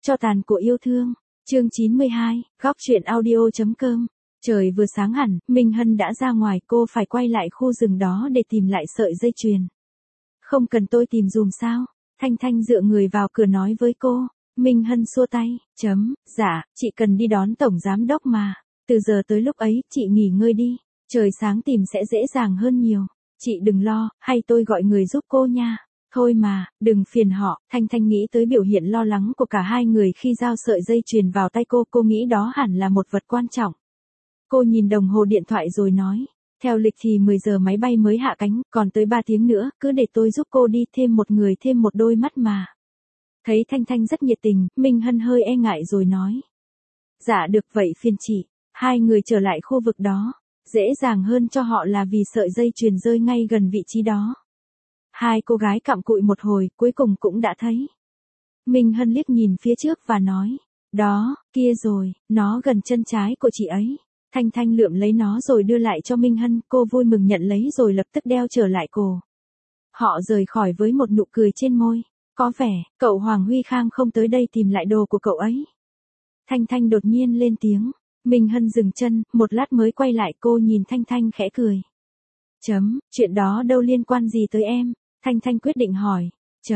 Cho tàn của yêu thương. Chương 92, góc truyện audio.com. Trời vừa sáng hẳn, Minh Hân đã ra ngoài, cô phải quay lại khu rừng đó để tìm lại sợi dây chuyền. Không cần tôi tìm dùm sao? Thanh Thanh dựa người vào cửa nói với cô. Minh Hân xua tay, dạ, chị cần đi đón tổng giám đốc mà. Từ giờ tới lúc ấy, chị nghỉ ngơi đi. Trời sáng tìm sẽ dễ dàng hơn nhiều. Chị đừng lo, hay tôi gọi người giúp cô nha. Thôi mà, đừng phiền họ. Thanh Thanh nghĩ tới biểu hiện lo lắng của cả hai người khi giao sợi dây chuyền vào tay cô nghĩ đó hẳn là một vật quan trọng. Cô nhìn đồng hồ điện thoại rồi nói, theo lịch thì 10 giờ máy bay mới hạ cánh, còn tới 3 tiếng nữa, cứ để tôi giúp cô đi, thêm một người thêm một đôi mắt mà. Thấy Thanh Thanh rất nhiệt tình, Minh Hân hơi e ngại rồi nói. Dạ được, vậy phiền chị. Hai người trở lại khu vực đó, dễ dàng hơn cho họ là vì sợi dây chuyền rơi ngay gần vị trí đó. Hai cô gái cặm cụi một hồi, cuối cùng cũng đã thấy. Minh Hân liếc nhìn phía trước và nói, đó, kia rồi, nó gần chân trái của chị ấy. Thanh Thanh lượm lấy nó rồi đưa lại cho Minh Hân, cô vui mừng nhận lấy rồi lập tức đeo trở lại cổ. Họ rời khỏi với một nụ cười trên môi. Có vẻ, cậu Hoàng Huy Khang không tới đây tìm lại đồ của cậu ấy. Thanh Thanh đột nhiên lên tiếng. Minh Hân dừng chân, một lát mới quay lại, cô nhìn Thanh Thanh khẽ cười. Chuyện đó đâu liên quan gì tới em? Thanh Thanh quyết định hỏi.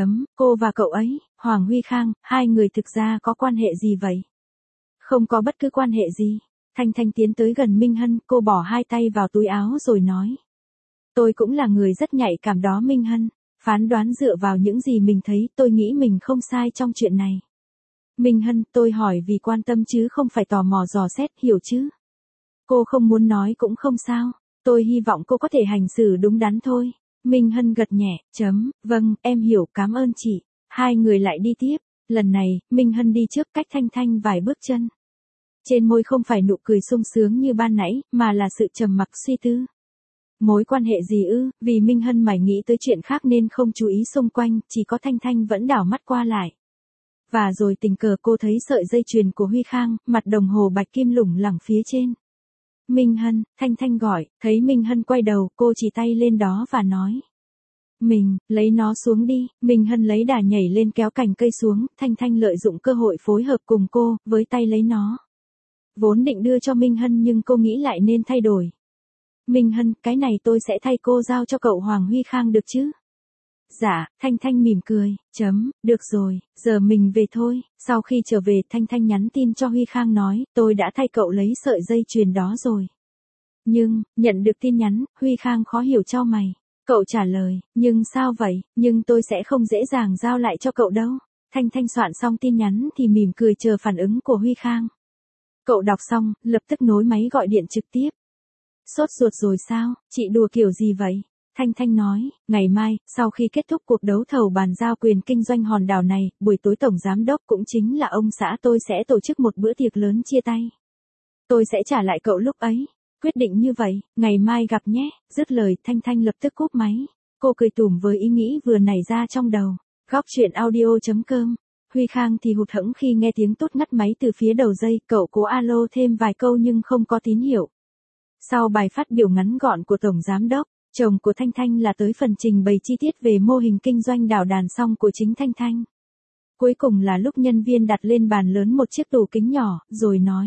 Cô và cậu ấy, Hoàng Huy Khang, hai người thực ra có quan hệ gì vậy? Không có bất cứ quan hệ gì. Thanh Thanh tiến tới gần Minh Hân, cô bỏ hai tay vào túi áo rồi nói. Tôi cũng là người rất nhạy cảm đó Minh Hân. Phán đoán dựa vào những gì mình thấy, tôi nghĩ mình không sai trong chuyện này. Minh Hân, tôi hỏi vì quan tâm chứ không phải tò mò dò xét, hiểu chứ? Cô không muốn nói cũng không sao. Tôi hy vọng cô có thể hành xử đúng đắn thôi. Minh Hân gật nhẹ, vâng, em hiểu, cảm ơn chị. Hai người lại đi tiếp. Lần này, Minh Hân đi trước cách Thanh Thanh vài bước chân. Trên môi không phải nụ cười sung sướng như ban nãy, mà là sự trầm mặc suy tư. Mối quan hệ gì ư? Vì Minh Hân mải nghĩ tới chuyện khác nên không chú ý xung quanh, chỉ có Thanh Thanh vẫn đảo mắt qua lại. Và rồi tình cờ cô thấy sợi dây chuyền của Huy Khang, mặt đồng hồ bạch kim lủng lẳng phía trên. Minh Hân, Thanh Thanh gọi, thấy Minh Hân quay đầu, cô chỉ tay lên đó và nói. Mình, lấy nó xuống đi. Minh Hân lấy đà nhảy lên kéo cành cây xuống, Thanh Thanh lợi dụng cơ hội phối hợp cùng cô, với tay lấy nó. Vốn định đưa cho Minh Hân nhưng cô nghĩ lại nên thay đổi. Minh Hân, cái này tôi sẽ thay cô giao cho cậu Hoàng Huy Khang được chứ? Dạ, Thanh Thanh mỉm cười, được rồi, giờ mình về thôi. Sau khi trở về, Thanh Thanh nhắn tin cho Huy Khang nói, tôi đã thay cậu lấy sợi dây chuyền đó rồi. Nhưng, nhận được tin nhắn, Huy Khang khó hiểu chau mày. Cậu trả lời, nhưng sao vậy, nhưng tôi sẽ không dễ dàng giao lại cho cậu đâu. Thanh Thanh soạn xong tin nhắn thì mỉm cười chờ phản ứng của Huy Khang. Cậu đọc xong, lập tức nối máy gọi điện trực tiếp. Sốt ruột rồi sao, chị đùa kiểu gì vậy? Thanh Thanh nói, ngày mai, sau khi kết thúc cuộc đấu thầu bàn giao quyền kinh doanh hòn đảo này, buổi tối tổng giám đốc cũng chính là ông xã tôi sẽ tổ chức một bữa tiệc lớn chia tay. Tôi sẽ trả lại cậu lúc ấy. Quyết định như vậy, ngày mai gặp nhé. Dứt lời, Thanh Thanh lập tức cúp máy. Cô cười tủm với ý nghĩ vừa nảy ra trong đầu. Góc truyện audio.com. Huy Khang thì hụt hẫng khi nghe tiếng tút ngắt máy từ phía đầu dây, cậu cố alo thêm vài câu nhưng không có tín hiệu. Sau bài phát biểu ngắn gọn của Tổng Giám đốc, chồng của Thanh Thanh là tới phần trình bày chi tiết về mô hình kinh doanh đảo đàn xong của chính Thanh Thanh. Cuối cùng là lúc nhân viên đặt lên bàn lớn một chiếc tủ kính nhỏ, rồi nói.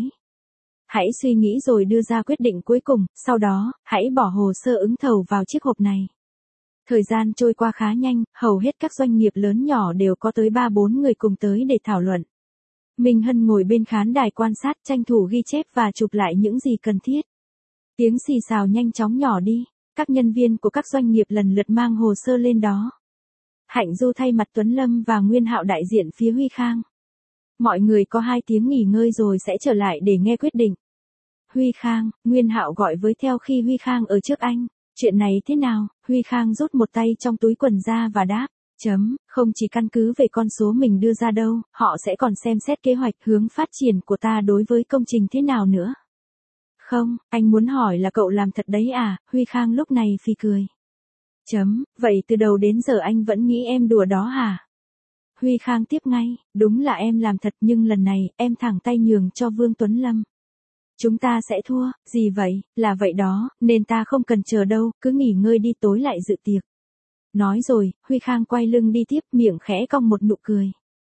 Hãy suy nghĩ rồi đưa ra quyết định cuối cùng, sau đó, hãy bỏ hồ sơ ứng thầu vào chiếc hộp này. Thời gian trôi qua khá nhanh, hầu hết các doanh nghiệp lớn nhỏ đều có tới 3-4 người cùng tới để thảo luận. Minh Hân ngồi bên khán đài quan sát, tranh thủ ghi chép và chụp lại những gì cần thiết. Tiếng xì xào nhanh chóng nhỏ đi, các nhân viên của các doanh nghiệp lần lượt mang hồ sơ lên đó. Hạnh Du thay mặt Tuấn Lâm và Nguyên Hạo đại diện phía Huy Khang. Mọi người có 2 tiếng nghỉ ngơi rồi sẽ trở lại để nghe quyết định. Huy Khang, Nguyên Hạo gọi với theo khi Huy Khang ở trước anh. Chuyện này thế nào? Huy Khang rút một tay trong túi quần ra và đáp. Không chỉ căn cứ về con số mình đưa ra đâu, họ sẽ còn xem xét kế hoạch hướng phát triển của ta đối với công trình thế nào nữa. Không, anh muốn hỏi là cậu làm thật đấy à? Huy Khang lúc này phì cười. Vậy từ đầu đến giờ anh vẫn nghĩ em đùa đó hả? Huy Khang tiếp ngay, đúng là em làm thật nhưng lần này em thẳng tay nhường cho Vương Tuấn Lâm. Chúng ta sẽ thua, gì vậy, là vậy đó, nên ta không cần chờ đâu, cứ nghỉ ngơi đi tối lại dự tiệc. Nói rồi, Huy Khang quay lưng đi tiếp miệng khẽ cong một nụ cười.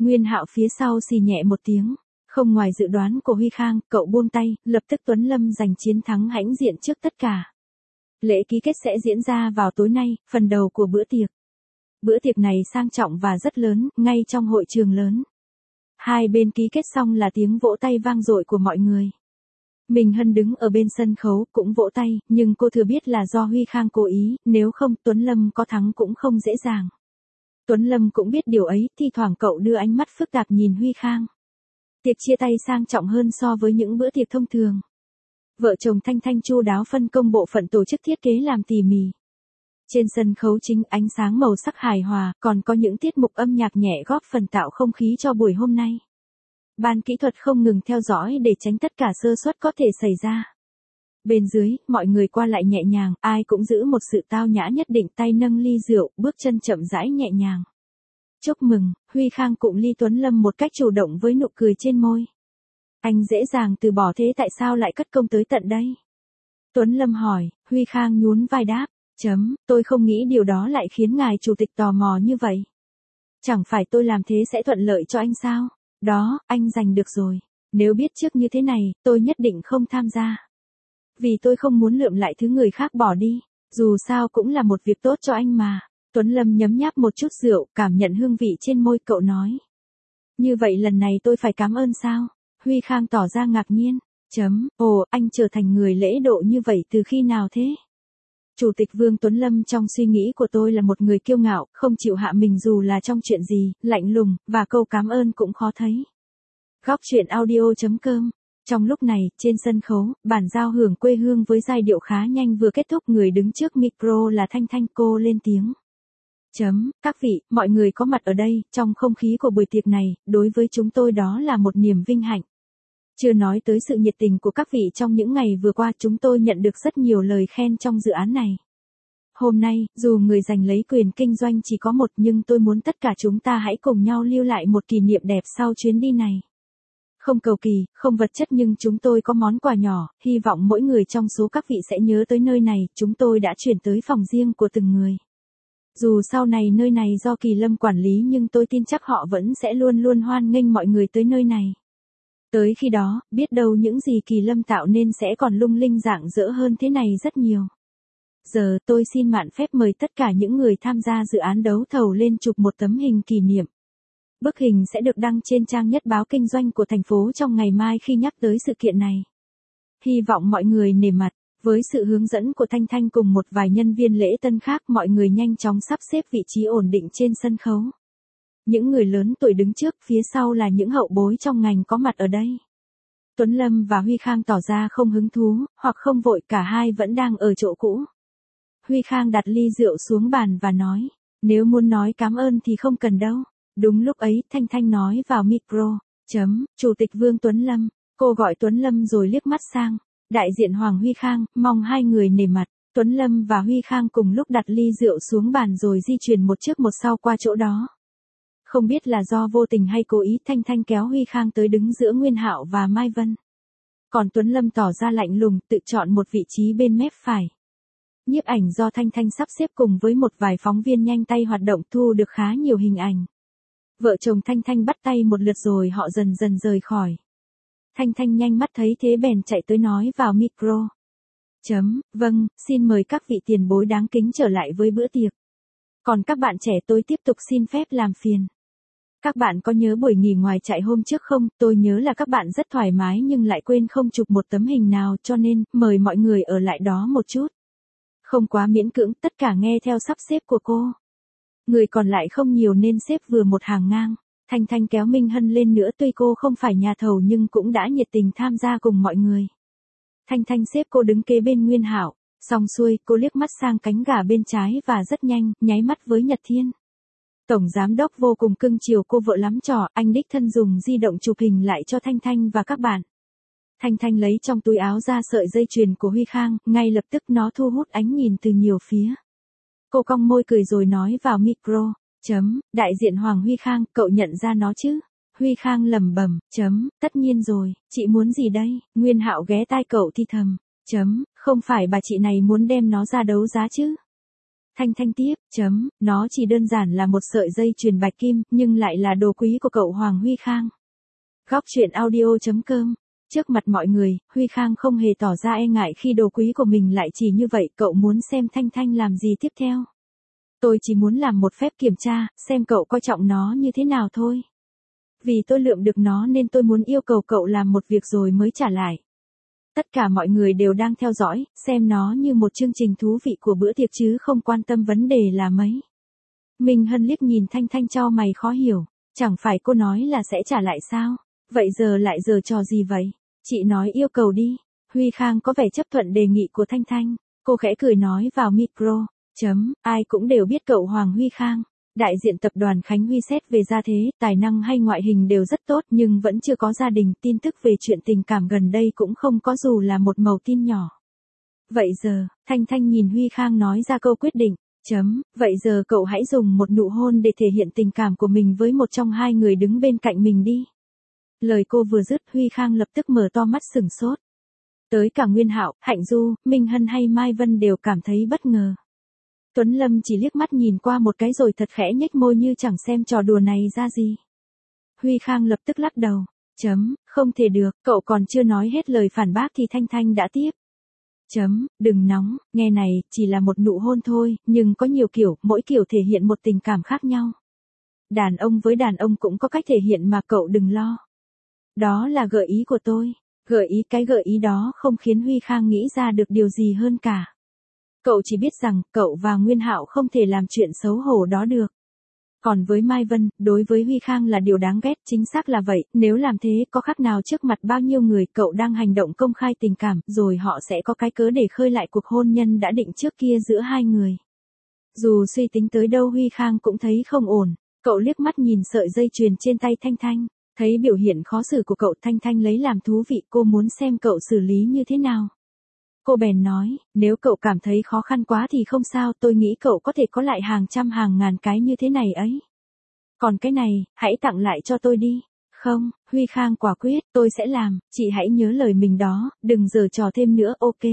Nguyên Hạo phía sau xì nhẹ một tiếng. Không ngoài dự đoán của Huy Khang, cậu buông tay, lập tức Tuấn Lâm giành chiến thắng hãnh diện trước tất cả. Lễ ký kết sẽ diễn ra vào tối nay, phần đầu của bữa tiệc. Bữa tiệc này sang trọng và rất lớn, ngay trong hội trường lớn. Hai bên ký kết xong là tiếng vỗ tay vang dội của mọi người. Minh Hân đứng ở bên sân khấu cũng vỗ tay, nhưng cô thừa biết là do Huy Khang cố ý, nếu không Tuấn Lâm có thắng cũng không dễ dàng. Tuấn Lâm cũng biết điều ấy, thi thoảng cậu đưa ánh mắt phức tạp nhìn Huy Khang. Tiệc chia tay sang trọng hơn so với những bữa tiệc thông thường. Vợ chồng Thanh Thanh chu đáo phân công bộ phận tổ chức thiết kế làm tỉ mỉ. Trên sân khấu chính ánh sáng màu sắc hài hòa, còn có những tiết mục âm nhạc nhẹ góp phần tạo không khí cho buổi hôm nay. Ban kỹ thuật không ngừng theo dõi để tránh tất cả sơ suất có thể xảy ra. Bên dưới, mọi người qua lại nhẹ nhàng, ai cũng giữ một sự tao nhã nhất định, tay nâng ly rượu, bước chân chậm rãi nhẹ nhàng. Chúc mừng, Huy Khang cụm ly Tuấn Lâm một cách chủ động với nụ cười trên môi. Anh dễ dàng từ bỏ thế tại sao lại cất công tới tận đây? Tuấn Lâm hỏi, Huy Khang nhún vai đáp, tôi không nghĩ điều đó lại khiến ngài chủ tịch tò mò như vậy. Chẳng phải tôi làm thế sẽ thuận lợi cho anh sao? Đó, anh giành được rồi. Nếu biết trước như thế này, tôi nhất định không tham gia. Vì tôi không muốn lượm lại thứ người khác bỏ đi. Dù sao cũng là một việc tốt cho anh mà. Tuấn Lâm nhấm nháp một chút rượu, cảm nhận hương vị trên môi cậu nói. Như vậy lần này tôi phải cảm ơn sao? Huy Khang tỏ ra ngạc nhiên. Ồ, anh trở thành người lễ độ như vậy từ khi nào thế? Chủ tịch Vương Tuấn Lâm trong suy nghĩ của tôi là một người kiêu ngạo, không chịu hạ mình dù là trong chuyện gì, lạnh lùng, và câu cảm ơn cũng khó thấy. Góc truyện audio.com. Trong lúc này, trên sân khấu, bản giao hưởng quê hương với giai điệu khá nhanh vừa kết thúc, người đứng trước micro là Thanh Thanh, cô lên tiếng. Các vị, mọi người có mặt ở đây, trong không khí của buổi tiệc này, đối với chúng tôi đó là một niềm vinh hạnh. Chưa nói tới sự nhiệt tình của các vị trong những ngày vừa qua, chúng tôi nhận được rất nhiều lời khen trong dự án này. Hôm nay, dù người giành lấy quyền kinh doanh chỉ có một, nhưng tôi muốn tất cả chúng ta hãy cùng nhau lưu lại một kỷ niệm đẹp sau chuyến đi này. Không cầu kỳ, không vật chất, nhưng chúng tôi có món quà nhỏ, hy vọng mỗi người trong số các vị sẽ nhớ tới nơi này. Chúng tôi đã chuyển tới phòng riêng của từng người. Dù sau này nơi này do Kỳ Lâm quản lý, nhưng tôi tin chắc họ vẫn sẽ luôn luôn hoan nghênh mọi người tới nơi này. Tới khi đó, biết đâu những gì Kỳ Lâm tạo nên sẽ còn lung linh rạng rỡ hơn thế này rất nhiều. Giờ tôi xin mạn phép mời tất cả những người tham gia dự án đấu thầu lên chụp một tấm hình kỷ niệm. Bức hình sẽ được đăng trên trang nhất báo kinh doanh của thành phố trong ngày mai khi nhắc tới sự kiện này. Hy vọng mọi người nể mặt. Với sự hướng dẫn của Thanh Thanh cùng một vài nhân viên lễ tân khác, mọi người nhanh chóng sắp xếp vị trí ổn định trên sân khấu. Những người lớn tuổi đứng trước, phía sau là những hậu bối trong ngành có mặt ở đây. Tuấn Lâm và Huy Khang tỏ ra không hứng thú, hoặc không vội, cả hai vẫn đang ở chỗ cũ. Huy Khang đặt ly rượu xuống bàn và nói, nếu muốn nói cảm ơn thì không cần đâu. Đúng lúc ấy, Thanh Thanh nói vào micro, Chủ tịch Vương Tuấn Lâm, cô gọi Tuấn Lâm rồi liếc mắt sang. Đại diện Hoàng Huy Khang, mong hai người nể mặt. Tuấn Lâm và Huy Khang cùng lúc đặt ly rượu xuống bàn rồi di chuyển một trước một sau qua chỗ đó. Không biết là do vô tình hay cố ý, Thanh Thanh kéo Huy Khang tới đứng giữa Nguyên Hạo và Mai Vân. Còn Tuấn Lâm tỏ ra lạnh lùng, tự chọn một vị trí bên mép phải. Nhiếp ảnh do Thanh Thanh sắp xếp cùng với một vài phóng viên nhanh tay hoạt động, thu được khá nhiều hình ảnh. Vợ chồng Thanh Thanh bắt tay một lượt rồi họ dần dần rời khỏi. Thanh Thanh nhanh mắt thấy thế bèn chạy tới nói vào micro. Vâng, xin mời các vị tiền bối đáng kính trở lại với bữa tiệc. Còn các bạn trẻ tôi tiếp tục xin phép làm phiền. Các bạn có nhớ buổi nghỉ ngoài trại hôm trước không? Tôi nhớ là các bạn rất thoải mái nhưng lại quên không chụp một tấm hình nào, cho nên mời mọi người ở lại đó một chút. Không quá miễn cưỡng, tất cả nghe theo sắp xếp của cô. Người còn lại không nhiều nên xếp vừa một hàng ngang. Thanh Thanh kéo Minh Hân lên nữa, tuy cô không phải nhà thầu nhưng cũng đã nhiệt tình tham gia cùng mọi người. Thanh Thanh xếp cô đứng kế bên Nguyên Hạo, xong xuôi, cô liếc mắt sang cánh gà bên trái và rất nhanh, nháy mắt với Nhật Thiên. Tổng giám đốc vô cùng cưng chiều cô vợ lắm trò, anh đích thân dùng di động chụp hình lại cho Thanh Thanh và các bạn. Thanh Thanh lấy trong túi áo ra sợi dây chuyền của Huy Khang, ngay lập tức nó thu hút ánh nhìn từ nhiều phía. Cô cong môi cười rồi nói vào micro. Đại diện Hoàng Huy Khang, cậu nhận ra nó chứ? Huy Khang lẩm bẩm, tất nhiên rồi, chị muốn gì đây? Nguyên Hạo ghé tai cậu thì thầm, không phải bà chị này muốn đem nó ra đấu giá chứ? Thanh Thanh tiếp, nó chỉ đơn giản là một sợi dây chuyền bạch kim, nhưng lại là đồ quý của cậu Hoàng Huy Khang. Góc truyện audio.com. Trước mặt mọi người, Huy Khang không hề tỏ ra e ngại khi đồ quý của mình lại chỉ như vậy, cậu muốn xem Thanh Thanh làm gì tiếp theo. Tôi chỉ muốn làm một phép kiểm tra, xem cậu coi trọng nó như thế nào thôi. Vì tôi lượm được nó nên tôi muốn yêu cầu cậu làm một việc rồi mới trả lại. Tất cả mọi người đều đang theo dõi, xem nó như một chương trình thú vị của bữa tiệc chứ không quan tâm vấn đề là mấy. Minh Hân liếc nhìn Thanh Thanh chau mày khó hiểu, chẳng phải cô nói là sẽ trả lại sao? Vậy giờ lại giở trò gì vậy? Chị nói yêu cầu đi. Huy Khang có vẻ chấp thuận đề nghị của Thanh Thanh. Cô khẽ cười nói vào micro. Ai cũng đều biết cậu Hoàng Huy Khang. Đại diện tập đoàn Khánh Huy xét về gia thế, tài năng hay ngoại hình đều rất tốt nhưng vẫn chưa có gia đình. Tin tức về chuyện tình cảm gần đây cũng không có dù là một mẩu tin nhỏ. Vậy giờ, Thanh Thanh nhìn Huy Khang nói ra câu quyết định. Vậy giờ cậu hãy dùng một nụ hôn để thể hiện tình cảm của mình với một trong hai người đứng bên cạnh mình đi. Lời cô vừa dứt, Huy Khang lập tức mở to mắt sửng sốt. Tới cả Nguyên Hạo, Hạnh Du, Minh Hân hay Mai Vân đều cảm thấy bất ngờ. Tuấn Lâm chỉ liếc mắt nhìn qua một cái rồi thật khẽ nhếch môi như chẳng xem trò đùa này ra gì. Huy Khang lập tức lắc đầu. Không thể được, cậu còn chưa nói hết lời phản bác thì Thanh Thanh đã tiếp. Đừng nóng, nghe này, chỉ là một nụ hôn thôi, nhưng có nhiều kiểu, mỗi kiểu thể hiện một tình cảm khác nhau. Đàn ông với đàn ông cũng có cách thể hiện mà cậu đừng lo. Đó là gợi ý của tôi. Cái gợi ý đó không khiến Huy Khang nghĩ ra được điều gì hơn cả. Cậu chỉ biết rằng, cậu và Nguyên Hạo không thể làm chuyện xấu hổ đó được. Còn với Mai Vân, đối với Huy Khang là điều đáng ghét, chính xác là vậy, nếu làm thế có khác nào trước mặt bao nhiêu người cậu đang hành động công khai tình cảm, rồi họ sẽ có cái cớ để khơi lại cuộc hôn nhân đã định trước kia giữa hai người. Dù suy tính tới đâu Huy Khang cũng thấy không ổn, cậu liếc mắt nhìn sợi dây chuyền trên tay Thanh Thanh, thấy biểu hiện khó xử của cậu. Thanh Thanh lấy làm thú vị, cô muốn xem cậu xử lý như thế nào. Cô bèn nói, nếu cậu cảm thấy khó khăn quá thì không sao, tôi nghĩ cậu có thể có lại hàng trăm hàng ngàn cái như thế này ấy. Còn cái này, hãy tặng lại cho tôi đi. Không, Huy Khang quả quyết, tôi sẽ làm, chị hãy nhớ lời mình đó, đừng giở trò thêm nữa, ok.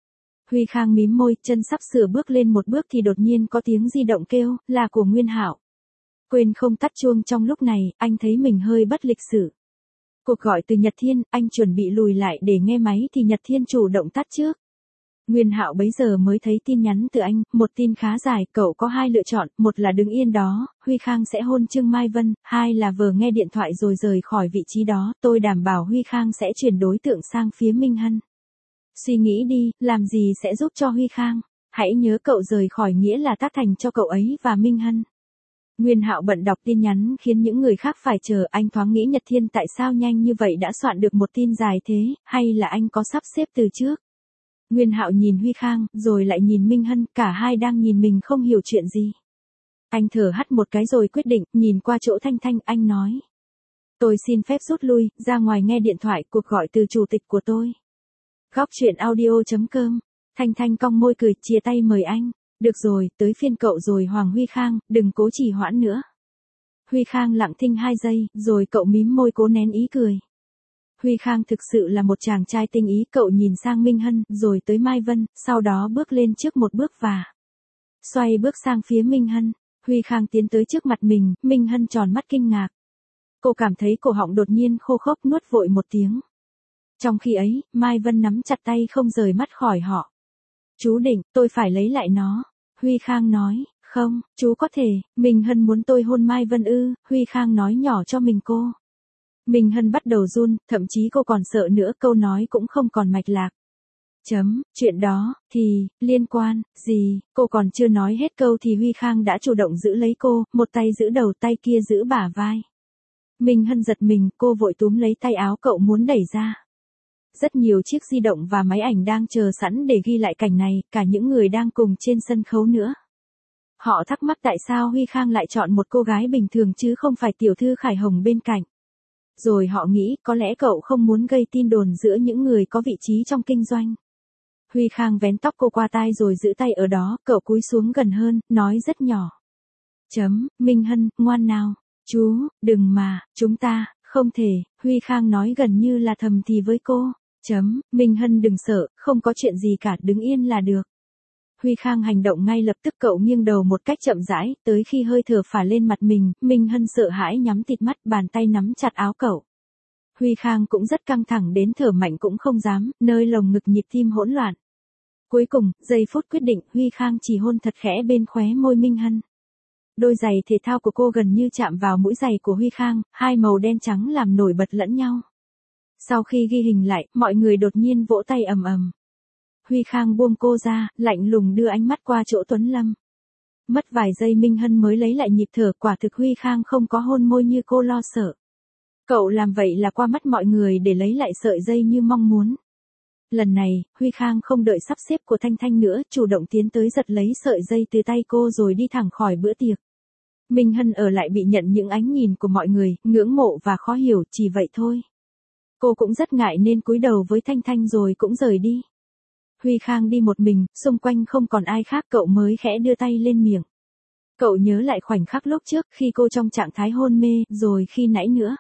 Huy Khang mím môi, chân sắp sửa bước lên một bước thì đột nhiên có tiếng di động kêu, là của Nguyên Hạo. Quên không tắt chuông trong lúc này, anh thấy mình hơi bất lịch sự. Cuộc gọi từ Nhật Thiên, anh chuẩn bị lùi lại để nghe máy thì Nhật Thiên chủ động tắt trước. Nguyên Hạo bấy giờ mới thấy tin nhắn từ anh, một tin khá dài, cậu có hai lựa chọn, một là đứng yên đó, Huy Khang sẽ hôn Trương Mai Vân, hai là vờ nghe điện thoại rồi rời khỏi vị trí đó, tôi đảm bảo Huy Khang sẽ chuyển đối tượng sang phía Minh Hân. Suy nghĩ đi, làm gì sẽ giúp cho Huy Khang, hãy nhớ cậu rời khỏi nghĩa là tác thành cho cậu ấy và Minh Hân. Nguyên Hạo bận đọc tin nhắn khiến những người khác phải chờ, anh thoáng nghĩ Nhật Thiên tại sao nhanh như vậy đã soạn được một tin dài thế, hay là anh có sắp xếp từ trước. Nguyên Hạo nhìn Huy Khang, rồi lại nhìn Minh Hân, cả hai đang nhìn mình không hiểu chuyện gì. Anh thở hắt một cái rồi quyết định, nhìn qua chỗ Thanh Thanh, anh nói. Tôi xin phép rút lui, ra ngoài nghe điện thoại, cuộc gọi từ chủ tịch của tôi. Góc truyện audio.com. Thanh Thanh cong môi cười, chia tay mời anh. Được rồi, tới phiên cậu rồi Hoàng Huy Khang, đừng cố trì hoãn nữa. Huy Khang lặng thinh 2 giây, rồi cậu mím môi cố nén ý cười. Huy Khang thực sự là một chàng trai tinh ý, cậu nhìn sang Minh Hân, rồi tới Mai Vân, sau đó bước lên trước một bước và xoay bước sang phía Minh Hân. Huy Khang tiến tới trước mặt mình, Minh Hân tròn mắt kinh ngạc. Cô cảm thấy cổ họng đột nhiên khô khốc, nuốt vội một tiếng. Trong khi ấy, Mai Vân nắm chặt tay không rời mắt khỏi họ. Chú định, tôi phải lấy lại nó. Huy Khang nói, không, chú có thể, Minh Hân muốn tôi hôn Mai Vân ư, Huy Khang nói nhỏ cho mình cô. Minh Hân bắt đầu run, thậm chí cô còn sợ nữa, câu nói cũng không còn mạch lạc. Chuyện đó, thì, liên quan, gì, cô còn chưa nói hết câu thì Huy Khang đã chủ động giữ lấy cô, một tay giữ đầu tay kia giữ bả vai. Minh Hân giật mình, cô vội túm lấy tay áo cậu muốn đẩy ra. Rất nhiều chiếc di động và máy ảnh đang chờ sẵn để ghi lại cảnh này, cả những người đang cùng trên sân khấu nữa. Họ thắc mắc tại sao Huy Khang lại chọn một cô gái bình thường chứ không phải tiểu thư Khải Hồng bên cạnh. Rồi họ nghĩ có lẽ cậu không muốn gây tin đồn giữa những người có vị trí trong kinh doanh. Huy Khang vén tóc cô qua tai rồi giữ tay ở đó, cậu cúi xuống gần hơn, nói rất nhỏ. Minh Hân, ngoan nào, chú, đừng mà, chúng ta, không thể, Huy Khang nói gần như là thầm thì với cô. Minh Hân đừng sợ, không có chuyện gì cả, đứng yên là được. Huy Khang hành động ngay lập tức, cậu nghiêng đầu một cách chậm rãi, tới khi hơi thở phả lên mặt mình, Minh Hân sợ hãi nhắm tịt mắt, bàn tay nắm chặt áo cậu. Huy Khang cũng rất căng thẳng đến thở mạnh cũng không dám, nơi lồng ngực nhịp tim hỗn loạn. Cuối cùng, giây phút quyết định, Huy Khang chỉ hôn thật khẽ bên khóe môi Minh Hân. Đôi giày thể thao của cô gần như chạm vào mũi giày của Huy Khang, hai màu đen trắng làm nổi bật lẫn nhau. Sau khi ghi hình lại, mọi người đột nhiên vỗ tay ầm ầm. Huy Khang buông cô ra, lạnh lùng đưa ánh mắt qua chỗ Tuấn Lâm. Mất vài giây Minh Hân mới lấy lại nhịp thở, quả thực Huy Khang không có hôn môi như cô lo sợ. Cậu làm vậy là qua mắt mọi người để lấy lại sợi dây như mong muốn. Lần này, Huy Khang không đợi sắp xếp của Thanh Thanh nữa, chủ động tiến tới giật lấy sợi dây từ tay cô rồi đi thẳng khỏi bữa tiệc. Minh Hân ở lại bị nhận những ánh nhìn của mọi người, ngưỡng mộ và khó hiểu, chỉ vậy thôi. Cô cũng rất ngại nên cúi đầu với Thanh Thanh rồi cũng rời đi. Huy Khang đi một mình, xung quanh không còn ai khác, cậu mới khẽ đưa tay lên miệng. Cậu nhớ lại khoảnh khắc lúc trước khi cô trong trạng thái hôn mê, rồi khi nãy nữa.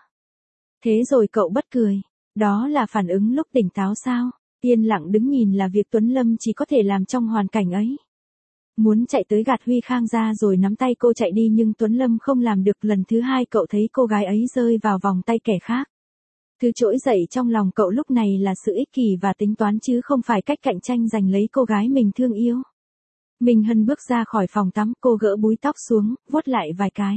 Thế rồi cậu bật cười. Đó là phản ứng lúc tỉnh táo sao? Yên lặng đứng nhìn là việc Tuấn Lâm chỉ có thể làm trong hoàn cảnh ấy. Muốn chạy tới gạt Huy Khang ra rồi nắm tay cô chạy đi nhưng Tuấn Lâm không làm được. Lần thứ hai cậu thấy cô gái ấy rơi vào vòng tay kẻ khác. Thứ trỗi dậy trong lòng cậu lúc này là sự ích kỷ và tính toán chứ không phải cách cạnh tranh giành lấy cô gái mình thương yêu. Minh Hân bước ra khỏi phòng tắm, cô gỡ búi tóc xuống, vuốt lại vài cái.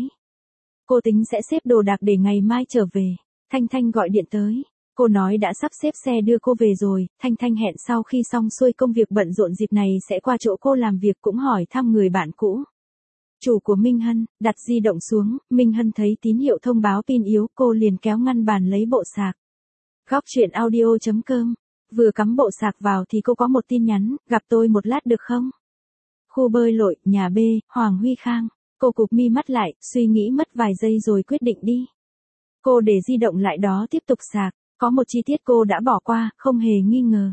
Cô tính sẽ xếp đồ đạc để ngày mai trở về. Thanh Thanh gọi điện tới. Cô nói đã sắp xếp xe đưa cô về rồi. Thanh Thanh hẹn sau khi xong xuôi công việc bận rộn dịp này sẽ qua chỗ cô làm việc, cũng hỏi thăm người bạn cũ. Chủ của Minh Hân, đặt di động xuống, Minh Hân thấy tín hiệu thông báo pin yếu, cô liền kéo ngăn bàn lấy bộ sạc. Góc truyện audio.com. Vừa cắm bộ sạc vào thì cô có một tin nhắn, gặp tôi một lát được không? Khu bơi lội, nhà B, Hoàng Huy Khang. Cô cụp mi mắt lại, suy nghĩ mất vài giây rồi quyết định đi. Cô để di động lại đó tiếp tục sạc. Có một chi tiết cô đã bỏ qua, không hề nghi ngờ.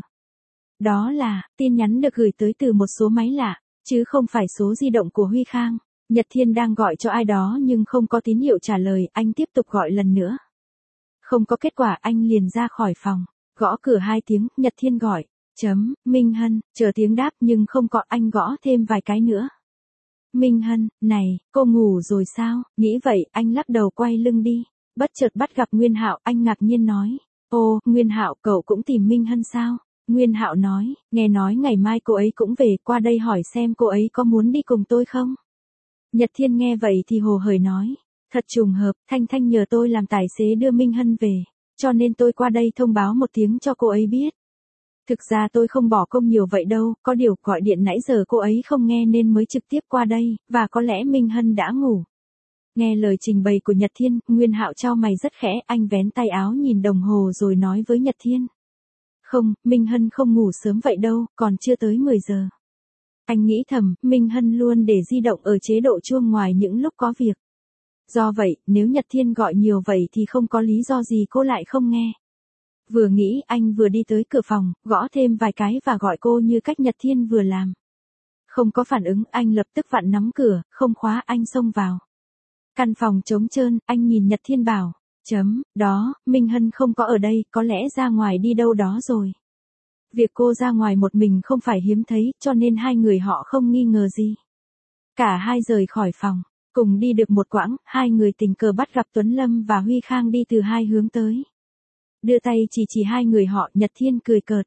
Đó là, tin nhắn được gửi tới từ một số máy lạ, chứ không phải số di động của Huy Khang. Nhật Thiên đang gọi cho ai đó nhưng không có tín hiệu trả lời, anh tiếp tục gọi lần nữa. Không có kết quả, anh liền ra khỏi phòng, gõ cửa 2 tiếng, Nhật Thiên gọi, Minh Hân, chờ tiếng đáp nhưng không có, anh gõ thêm vài cái nữa. Minh Hân, này, cô ngủ rồi sao? Nghĩ vậy, anh lắc đầu quay lưng đi, bất chợt bắt gặp Nguyên Hạo, anh ngạc nhiên nói. Ô, Nguyên Hạo, cậu cũng tìm Minh Hân sao? Nguyên Hạo nói, nghe nói ngày mai cô ấy cũng về, qua đây hỏi xem cô ấy có muốn đi cùng tôi không? Nhật Thiên nghe vậy thì hồ hởi nói, thật trùng hợp, Thanh Thanh nhờ tôi làm tài xế đưa Minh Hân về, cho nên tôi qua đây thông báo một tiếng cho cô ấy biết. Thực ra tôi không bỏ công nhiều vậy đâu, có điều gọi điện nãy giờ cô ấy không nghe nên mới trực tiếp qua đây, và có lẽ Minh Hân đã ngủ. Nghe lời trình bày của Nhật Thiên, Nguyên Hạo chau mày rất khẽ, anh vén tay áo nhìn đồng hồ rồi nói với Nhật Thiên. Không, Minh Hân không ngủ sớm vậy đâu, còn chưa tới 10 giờ. Anh nghĩ thầm, Minh Hân luôn để di động ở chế độ chuông ngoài những lúc có việc. Do vậy, nếu Nhật Thiên gọi nhiều vậy thì không có lý do gì cô lại không nghe. Vừa nghĩ, anh vừa đi tới cửa phòng, gõ thêm vài cái và gọi cô như cách Nhật Thiên vừa làm. Không có phản ứng, anh lập tức vặn nắm cửa, không khóa, anh xông vào. Căn phòng trống trơn, anh nhìn Nhật Thiên bảo, đó, Minh Hân không có ở đây, có lẽ ra ngoài đi đâu đó rồi. Việc cô ra ngoài một mình không phải hiếm thấy, cho nên hai người họ không nghi ngờ gì. Cả hai rời khỏi phòng, cùng đi được một quãng, hai người tình cờ bắt gặp Tuấn Lâm và Huy Khang đi từ hai hướng tới. Đưa tay chỉ hai người họ, Nhật Thiên cười cợt.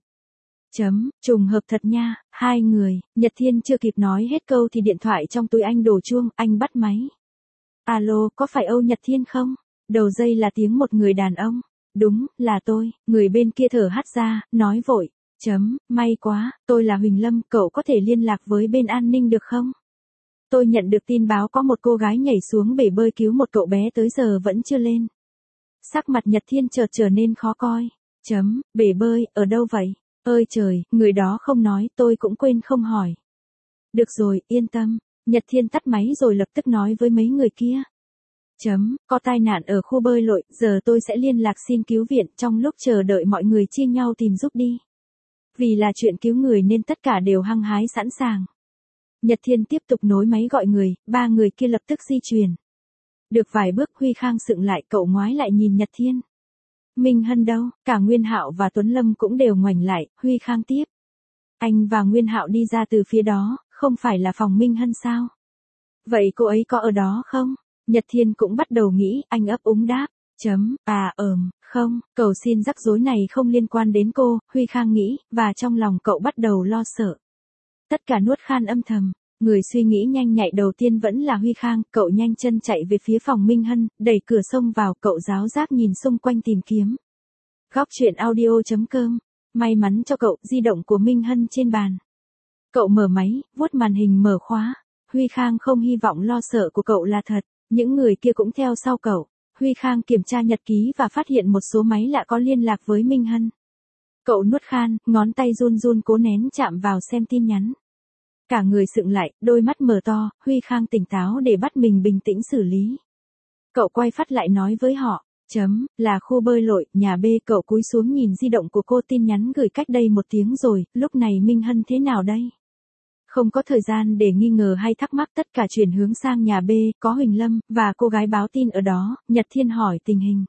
Trùng hợp thật nha, hai người, Nhật Thiên chưa kịp nói hết câu thì điện thoại trong túi anh đổ chuông, anh bắt máy. Alo, có phải Âu Nhật Thiên không? Đầu dây là tiếng một người đàn ông. Đúng, là tôi, người bên kia thở hắt ra, nói vội. May quá, tôi là Huỳnh Lâm, cậu có thể liên lạc với bên an ninh được không? Tôi nhận được tin báo có một cô gái nhảy xuống bể bơi cứu một cậu bé tới giờ vẫn chưa lên. Sắc mặt Nhật Thiên chợt trở nên khó coi. Bể bơi, ở đâu vậy? Ơi trời, người đó không nói, tôi cũng quên không hỏi. Được rồi, yên tâm. Nhật Thiên tắt máy rồi lập tức nói với mấy người kia. Có tai nạn ở khu bơi lội, giờ tôi sẽ liên lạc xin cứu viện, trong lúc chờ đợi mọi người chia nhau tìm giúp đi. Vì là chuyện cứu người nên tất cả đều hăng hái sẵn sàng. Nhật Thiên tiếp tục nối máy gọi người, ba người kia lập tức di chuyển. Được vài bước Huy Khang sững lại, cậu ngoái lại nhìn Nhật Thiên. Minh Hân đâu? Cả Nguyên Hạo và Tuấn Lâm cũng đều ngoảnh lại, Huy Khang tiếp. Anh và Nguyên Hạo đi ra từ phía đó, không phải là phòng Minh Hân sao? Vậy cô ấy có ở đó không? Nhật Thiên cũng bắt đầu nghĩ, anh ấp úng đáp. Không, cầu xin rắc rối này không liên quan đến cô, Huy Khang nghĩ, và trong lòng cậu bắt đầu lo sợ. Tất cả nuốt khan âm thầm, người suy nghĩ nhanh nhạy đầu tiên vẫn là Huy Khang, cậu nhanh chân chạy về phía phòng Minh Hân, đẩy cửa xông vào, cậu giáo giác nhìn xung quanh tìm kiếm. Góc truyện audio.com, may mắn cho cậu, di động của Minh Hân trên bàn. Cậu mở máy, vuốt màn hình mở khóa, Huy Khang không hy vọng lo sợ của cậu là thật, những người kia cũng theo sau cậu. Huy Khang kiểm tra nhật ký và phát hiện một số máy lạ có liên lạc với Minh Hân. Cậu nuốt khan, ngón tay run run cố nén chạm vào xem tin nhắn. Cả người sững lại, đôi mắt mở to, Huy Khang tỉnh táo để bắt mình bình tĩnh xử lý. Cậu quay phát lại nói với họ, là khu bơi lội, nhà B. Cậu cúi xuống nhìn di động của cô, tin nhắn gửi cách đây 1 tiếng rồi, lúc này Minh Hân thế nào đây? Không có thời gian để nghi ngờ hay thắc mắc, tất cả chuyển hướng sang nhà B, có Huỳnh Lâm, và cô gái báo tin ở đó. Nhật Thiên hỏi tình hình.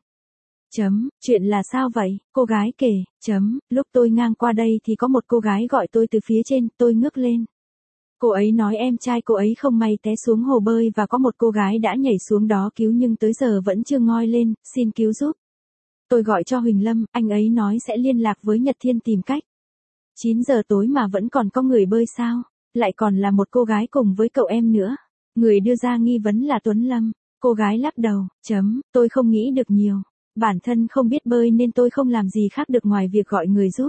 Chuyện là sao vậy? Cô gái kể. Lúc tôi ngang qua đây thì có một cô gái gọi tôi từ phía trên, tôi ngước lên. Cô ấy nói em trai cô ấy không may té xuống hồ bơi và có một cô gái đã nhảy xuống đó cứu nhưng tới giờ vẫn chưa ngoi lên, xin cứu giúp. Tôi gọi cho Huỳnh Lâm, anh ấy nói sẽ liên lạc với Nhật Thiên tìm cách. 9 giờ tối mà vẫn còn có người bơi sao? Lại còn là một cô gái cùng với cậu em nữa. Người đưa ra nghi vấn là Tuấn Lâm. Cô gái lắc đầu. Tôi không nghĩ được nhiều. Bản thân không biết bơi nên tôi không làm gì khác được ngoài việc gọi người giúp.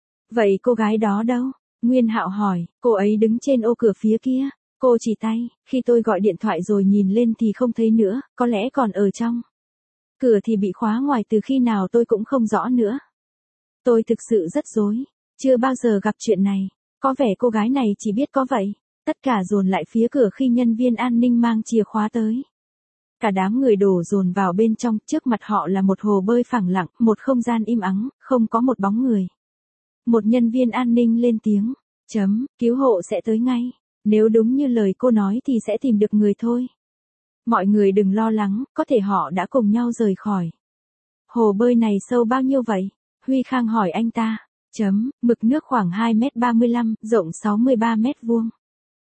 Vậy cô gái đó đâu? Nguyên Hạo hỏi. Cô ấy đứng trên ô cửa phía kia. Cô chỉ tay. Khi tôi gọi điện thoại rồi nhìn lên thì không thấy nữa, có lẽ còn ở trong. Cửa thì bị khóa ngoài từ khi nào tôi cũng không rõ nữa. Tôi thực sự rất rối. Chưa bao giờ gặp chuyện này. Có vẻ cô gái này chỉ biết có vậy. Tất cả dồn lại phía cửa khi nhân viên an ninh mang chìa khóa tới. Cả đám người đổ dồn vào bên trong, trước mặt họ là một hồ bơi phẳng lặng, một không gian im ắng, không có một bóng người. Một nhân viên an ninh lên tiếng. Cứu hộ sẽ tới ngay. Nếu đúng như lời cô nói thì sẽ tìm được người thôi. Mọi người đừng lo lắng, có thể họ đã cùng nhau rời khỏi. Hồ bơi này sâu bao nhiêu vậy? Huy Khang hỏi anh ta. Mực nước khoảng 2m35, rộng 63 mét vuông.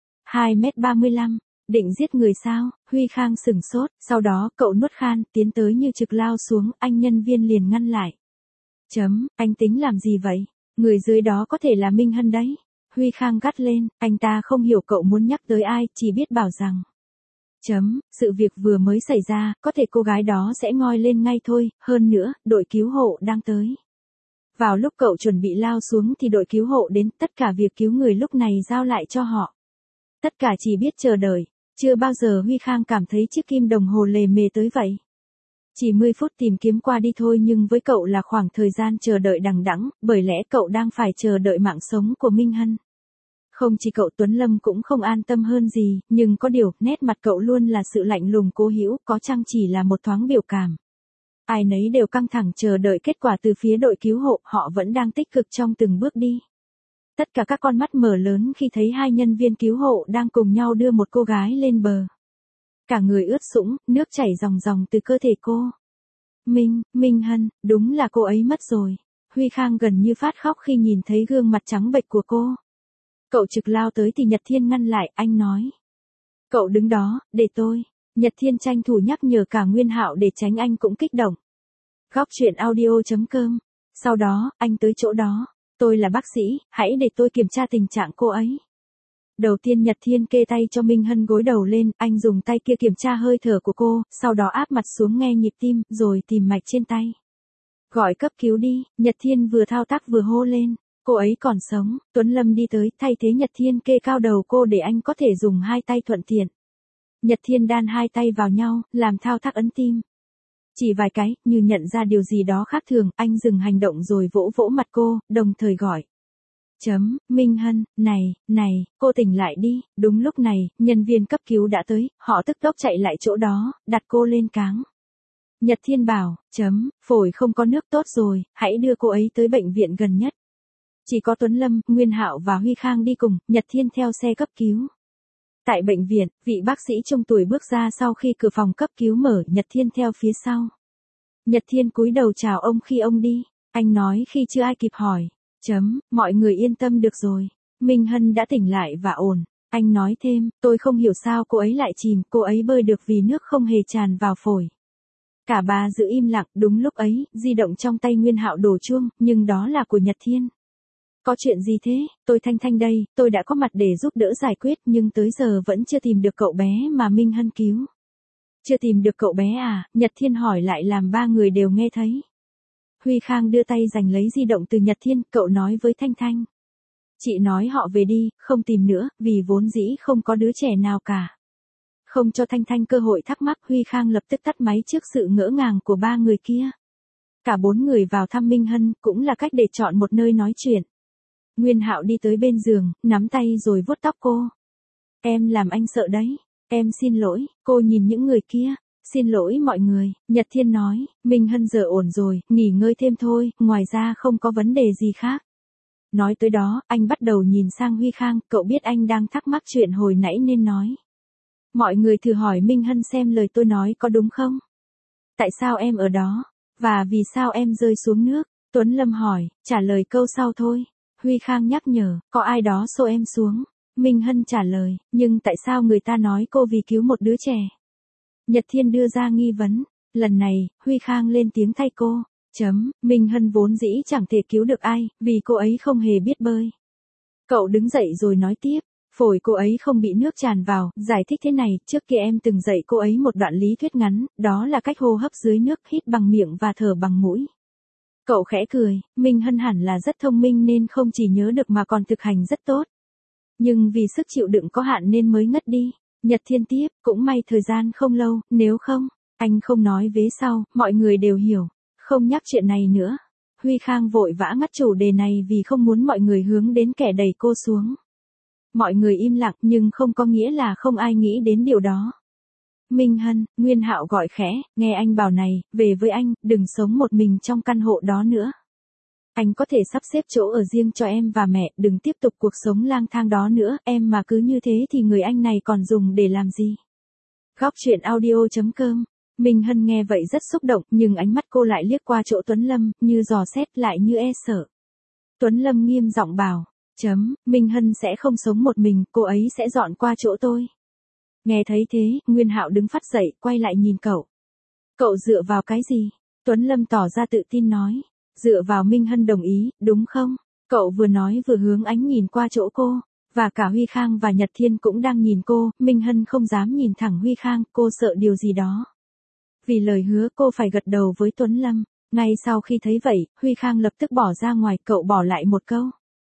2m35, định giết người sao? Huy Khang sửng sốt, sau đó cậu nuốt khan, tiến tới như trực lao xuống, anh nhân viên liền ngăn lại. Anh tính làm gì vậy? Người dưới đó có thể là Minh Hân đấy. Huy Khang gắt lên, anh ta không hiểu cậu muốn nhắc tới ai, chỉ biết bảo rằng. Sự việc vừa mới xảy ra, có thể cô gái đó sẽ ngoi lên ngay thôi, hơn nữa, đội cứu hộ đang tới. Vào lúc cậu chuẩn bị lao xuống thì đội cứu hộ đến, tất cả việc cứu người lúc này giao lại cho họ. Tất cả chỉ biết chờ đợi, chưa bao giờ Huy Khang cảm thấy chiếc kim đồng hồ lề mề tới vậy. Chỉ 10 phút tìm kiếm qua đi thôi nhưng với cậu là khoảng thời gian chờ đợi đằng đẵng, bởi lẽ cậu đang phải chờ đợi mạng sống của Minh Hân. Không chỉ cậu, Tuấn Lâm cũng không an tâm hơn gì, nhưng có điều, nét mặt cậu luôn là sự lạnh lùng cố hữu, có chăng chỉ là một thoáng biểu cảm. Ai nấy đều căng thẳng chờ đợi kết quả từ phía đội cứu hộ, họ vẫn đang tích cực trong từng bước đi. Tất cả các con mắt mở lớn khi thấy 2 nhân viên cứu hộ đang cùng nhau đưa một cô gái lên bờ. Cả người ướt sũng, nước chảy ròng ròng từ cơ thể cô. Minh Hân, đúng là cô ấy mất rồi. Huy Khang gần như phát khóc khi nhìn thấy gương mặt trắng bệch của cô. Cậu trực lao tới thì Nhật Thiên ngăn lại, anh nói. Cậu đứng đó, để tôi. Nhật Thiên tranh thủ nhắc nhở cả Nguyên Hạo để tránh anh cũng kích động. Góc truyện audio.com. Sau đó, anh tới chỗ đó. Tôi là bác sĩ, hãy để tôi kiểm tra tình trạng cô ấy. Đầu tiên Nhật Thiên kê tay cho Minh Hân gối đầu lên, anh dùng tay kia kiểm tra hơi thở của cô, sau đó áp mặt xuống nghe nhịp tim, rồi tìm mạch trên tay. Gọi cấp cứu đi, Nhật Thiên vừa thao tác vừa hô lên. Cô ấy còn sống, Tuấn Lâm đi tới, thay thế Nhật Thiên kê cao đầu cô để anh có thể dùng 2 tay thuận tiện. Nhật Thiên đan 2 tay vào nhau, làm thao tác ấn tim. Chỉ vài cái, như nhận ra điều gì đó khác thường, anh dừng hành động rồi vỗ vỗ mặt cô, đồng thời gọi. Minh Hân, này, cô tỉnh lại đi. Đúng lúc này, nhân viên cấp cứu đã tới, họ tức tốc chạy lại chỗ đó, đặt cô lên cáng. Nhật Thiên bảo, phổi không có nước tốt rồi, hãy đưa cô ấy tới bệnh viện gần nhất. Chỉ có Tuấn Lâm, Nguyên Hạo và Huy Khang đi cùng, Nhật Thiên theo xe cấp cứu. Tại bệnh viện, vị bác sĩ trung tuổi bước ra sau khi cửa phòng cấp cứu mở, Nhật Thiên theo phía sau. Nhật Thiên cúi đầu chào ông khi ông đi, anh nói khi chưa ai kịp hỏi. Mọi người yên tâm được rồi, Minh Hân đã tỉnh lại và ổn. Anh nói thêm, tôi không hiểu sao cô ấy lại chìm, cô ấy bơi được vì nước không hề tràn vào phổi. Cả ba giữ im lặng, đúng lúc ấy, di động trong tay Nguyên Hạo đổ chuông, nhưng đó là của Nhật Thiên. Có chuyện gì thế, tôi Thanh Thanh đây, tôi đã có mặt để giúp đỡ giải quyết nhưng tới giờ vẫn chưa tìm được cậu bé mà Minh Hân cứu. Chưa tìm được cậu bé à, Nhật Thiên hỏi lại làm ba người đều nghe thấy. Huy Khang đưa tay giành lấy di động từ Nhật Thiên, cậu nói với Thanh Thanh. Chị nói họ về đi, không tìm nữa, vì vốn dĩ không có đứa trẻ nào cả. Không cho Thanh Thanh cơ hội thắc mắc, Huy Khang lập tức tắt máy trước sự ngỡ ngàng của ba người kia. Cả bốn người vào thăm Minh Hân cũng là cách để chọn một nơi nói chuyện. Nguyên Hạo đi tới bên giường, nắm tay rồi vuốt tóc cô. Em làm anh sợ đấy. Em xin lỗi, cô nhìn những người kia. Xin lỗi mọi người, Nhật Thiên nói, Minh Hân giờ ổn rồi, nghỉ ngơi thêm thôi, ngoài ra không có vấn đề gì khác. Nói tới đó, anh bắt đầu nhìn sang Huy Khang, cậu biết anh đang thắc mắc chuyện hồi nãy nên nói. Mọi người thử hỏi Minh Hân xem lời tôi nói có đúng không? Tại sao em ở đó? Và vì sao em rơi xuống nước? Tuấn Lâm hỏi, trả lời câu sau thôi. Huy Khang nhắc nhở, có ai đó xô em xuống. Minh Hân trả lời, nhưng tại sao người ta nói cô vì cứu một đứa trẻ? Nhật Thiên đưa ra nghi vấn. Lần này, Huy Khang lên tiếng thay cô. Minh Hân vốn dĩ chẳng thể cứu được ai, vì cô ấy không hề biết bơi. Cậu đứng dậy rồi nói tiếp. Phổi cô ấy không bị nước tràn vào, giải thích thế này, trước kia em từng dạy cô ấy một đoạn lý thuyết ngắn, đó là cách hô hấp dưới nước, hít bằng miệng và thở bằng mũi. Cậu khẽ cười, Minh Hân hẳn là rất thông minh nên không chỉ nhớ được mà còn thực hành rất tốt. Nhưng vì sức chịu đựng có hạn nên mới ngất đi. Nhật Thiên tiếp, cũng may thời gian không lâu, nếu không, anh không nói vế sau, mọi người đều hiểu. Không nhắc chuyện này nữa. Huy Khang vội vã ngắt chủ đề này vì không muốn mọi người hướng đến kẻ đẩy cô xuống. Mọi người im lặng nhưng không có nghĩa là không ai nghĩ đến điều đó. Minh Hân, Nguyên Hạo gọi khẽ, nghe anh bảo này, về với anh, đừng sống một mình trong căn hộ đó nữa. Anh có thể sắp xếp chỗ ở riêng cho em và mẹ, đừng tiếp tục cuộc sống lang thang đó nữa, em mà cứ như thế thì người anh này còn dùng để làm gì? Góc truyện audio.com. Minh Hân nghe vậy rất xúc động, nhưng ánh mắt cô lại liếc qua chỗ Tuấn Lâm, như dò xét lại như e sợ. Tuấn Lâm nghiêm giọng bảo, Minh Hân sẽ không sống một mình, cô ấy sẽ dọn qua chỗ tôi. Nghe thấy thế, Nguyên Hạo đứng phắt dậy, quay lại nhìn cậu. Cậu dựa vào cái gì? Tuấn Lâm tỏ ra tự tin nói. Dựa vào Minh Hân đồng ý, đúng không? Cậu vừa nói vừa hướng ánh nhìn qua chỗ cô. Và cả Huy Khang và Nhật Thiên cũng đang nhìn cô, Minh Hân không dám nhìn thẳng Huy Khang, cô sợ điều gì đó. Vì lời hứa cô phải gật đầu với Tuấn Lâm. Ngay sau khi thấy vậy, Huy Khang lập tức bỏ ra ngoài, cậu bỏ lại một câu.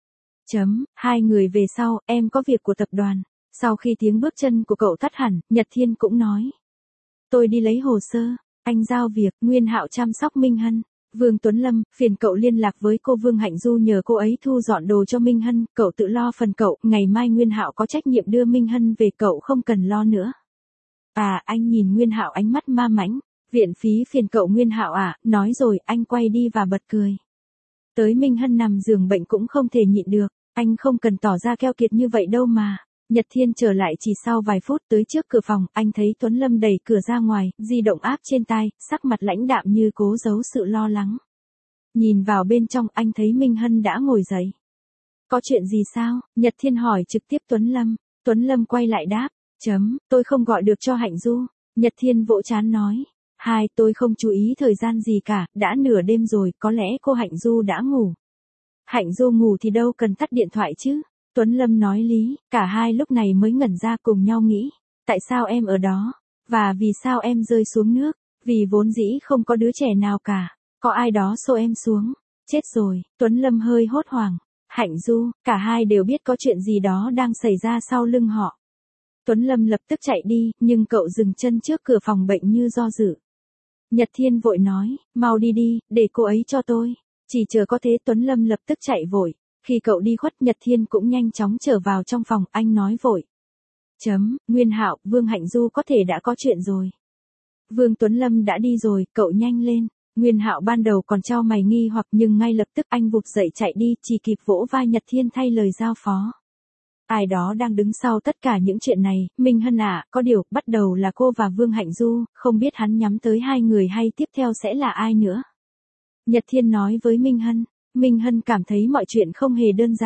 Hai người về sau, em có việc của tập đoàn. Sau khi tiếng bước chân của cậu tắt hẳn, Nhật Thiên cũng nói. Tôi đi lấy hồ sơ, anh giao việc, Nguyên Hạo chăm sóc Minh Hân. Vương Tuấn Lâm, phiền cậu liên lạc với cô Vương Hạnh Du nhờ cô ấy thu dọn đồ cho Minh Hân, cậu tự lo phần cậu, ngày mai Nguyên Hạo có trách nhiệm đưa Minh Hân về, cậu không cần lo nữa. À, anh nhìn Nguyên Hạo ánh mắt ma mãnh, viện phí phiền cậu Nguyên Hạo à, nói rồi, anh quay đi và bật cười. Tới Minh Hân nằm giường bệnh cũng không thể nhịn được, anh không cần tỏ ra keo kiệt như vậy đâu mà. Nhật Thiên trở lại chỉ sau vài phút, tới trước cửa phòng, anh thấy Tuấn Lâm đẩy cửa ra ngoài, di động áp trên tai, sắc mặt lãnh đạm như cố giấu sự lo lắng. Nhìn vào bên trong, anh thấy Minh Hân đã ngồi dậy. Có chuyện gì sao? Nhật Thiên hỏi trực tiếp Tuấn Lâm. Tuấn Lâm quay lại đáp, tôi không gọi được cho Hạnh Du. Nhật Thiên vỗ trán nói, tôi không chú ý thời gian gì cả, đã nửa đêm rồi, có lẽ cô Hạnh Du đã ngủ. Hạnh Du ngủ thì đâu cần tắt điện thoại chứ. Tuấn Lâm nói lý, cả hai lúc này mới ngẩn ra cùng nhau nghĩ, tại sao em ở đó? Và vì sao em rơi xuống nước? Vì vốn dĩ không có đứa trẻ nào cả, có ai đó xô em xuống. Chết rồi, Tuấn Lâm hơi hốt hoảng. Hạnh Du, cả hai đều biết có chuyện gì đó đang xảy ra sau lưng họ. Tuấn Lâm lập tức chạy đi, nhưng cậu dừng chân trước cửa phòng bệnh như do dự. Nhật Thiên vội nói, mau đi đi, để cô ấy cho tôi. Chỉ chờ có thế Tuấn Lâm lập tức chạy vội. Khi cậu đi khuất, Nhật Thiên cũng nhanh chóng trở vào trong phòng, anh nói vội. Nguyên Hạo, Vương Hạnh Du có thể đã có chuyện rồi. Vương Tuấn Lâm đã đi rồi, cậu nhanh lên. Nguyên Hạo ban đầu còn chau mày nghi hoặc nhưng ngay lập tức anh vụt dậy chạy đi, chỉ kịp vỗ vai Nhật Thiên thay lời giao phó. Ai đó đang đứng sau tất cả những chuyện này, Minh Hân à, có điều, bắt đầu là cô và Vương Hạnh Du, không biết hắn nhắm tới hai người hay tiếp theo sẽ là ai nữa. Nhật Thiên nói với Minh Hân. Minh Hân cảm thấy mọi chuyện không hề đơn giản.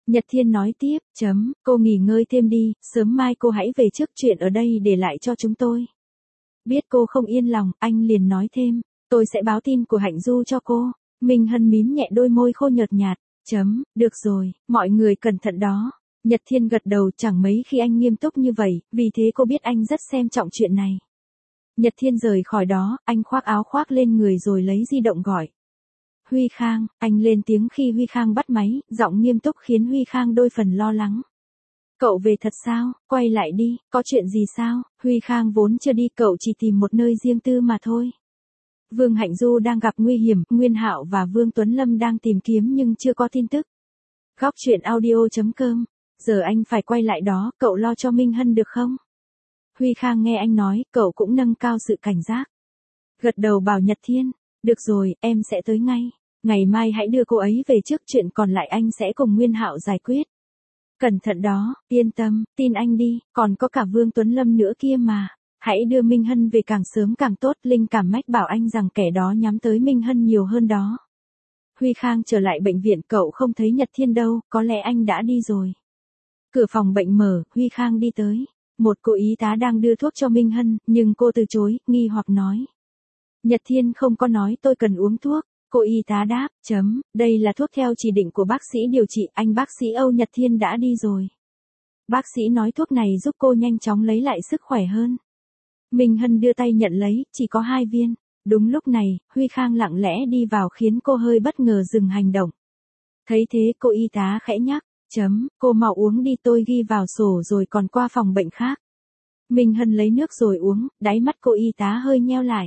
Nhật Thiên nói tiếp, cô nghỉ ngơi thêm đi, sớm mai cô hãy về trước, chuyện ở đây để lại cho chúng tôi. Biết cô không yên lòng, anh liền nói thêm, tôi sẽ báo tin của Hạnh Du cho cô. Minh Hân mím nhẹ đôi môi khô nhợt nhạt, được rồi, mọi người cẩn thận đó. Nhật Thiên gật đầu, chẳng mấy khi anh nghiêm túc như vậy, vì thế cô biết anh rất xem trọng chuyện này. Nhật Thiên rời khỏi đó, anh khoác áo khoác lên người rồi lấy di động gọi. Huy Khang, anh lên tiếng khi Huy Khang bắt máy, giọng nghiêm túc khiến Huy Khang đôi phần lo lắng. Cậu về thật sao, quay lại đi, có chuyện gì sao? Huy Khang vốn chưa đi, cậu chỉ tìm một nơi riêng tư mà thôi. Vương Hạnh Du đang gặp nguy hiểm, Nguyên Hạo và Vương Tuấn Lâm đang tìm kiếm nhưng chưa có tin tức. Góc truyện audio.com, giờ anh phải quay lại đó, cậu lo cho Minh Hân được không? Huy Khang nghe anh nói, cậu cũng nâng cao sự cảnh giác. Gật đầu bảo Nhật Thiên, được rồi, em sẽ tới ngay. Ngày mai hãy đưa cô ấy về trước, chuyện còn lại anh sẽ cùng Nguyên Hạo giải quyết. Cẩn thận đó, yên tâm, tin anh đi, còn có cả Vương Tuấn Lâm nữa kia mà. Hãy đưa Minh Hân về càng sớm càng tốt, linh cảm mách bảo anh rằng kẻ đó nhắm tới Minh Hân nhiều hơn đó. Huy Khang trở lại bệnh viện, cậu không thấy Nhật Thiên đâu, có lẽ anh đã đi rồi. Cửa phòng bệnh mở, Huy Khang đi tới. Một cô y tá đang đưa thuốc cho Minh Hân, nhưng cô từ chối, nghi hoặc nói. Nhật Thiên không có nói tôi cần uống thuốc. Cô y tá đáp, đây là thuốc theo chỉ định của bác sĩ điều trị, anh bác sĩ Âu. Nhật Thiên đã đi rồi. Bác sĩ nói thuốc này giúp cô nhanh chóng lấy lại sức khỏe hơn. Minh Hân đưa tay nhận lấy, chỉ có 2 viên. Đúng lúc này, Huy Khang lặng lẽ đi vào khiến cô hơi bất ngờ dừng hành động. Thấy thế cô y tá khẽ nhắc, cô mau uống đi, tôi ghi vào sổ rồi còn qua phòng bệnh khác. Minh Hân lấy nước rồi uống, đáy mắt cô y tá hơi nheo lại.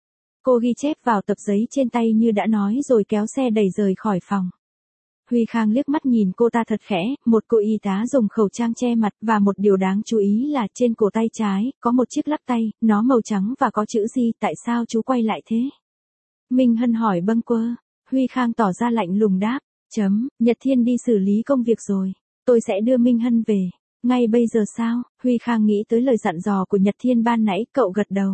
Cô ghi chép vào tập giấy trên tay như đã nói rồi kéo xe đẩy rời khỏi phòng. Huy Khang liếc mắt nhìn cô ta thật khẽ, một cô y tá dùng khẩu trang che mặt và một điều đáng chú ý là trên cổ tay trái, có một chiếc lắc tay, nó màu trắng và có chữ gì, tại sao chú quay lại thế? Minh Hân hỏi bâng quơ, Huy Khang tỏ ra lạnh lùng đáp, Nhật Thiên đi xử lý công việc rồi, tôi sẽ đưa Minh Hân về, ngay bây giờ sao? Huy Khang nghĩ tới lời dặn dò của Nhật Thiên ban nãy, cậu gật đầu.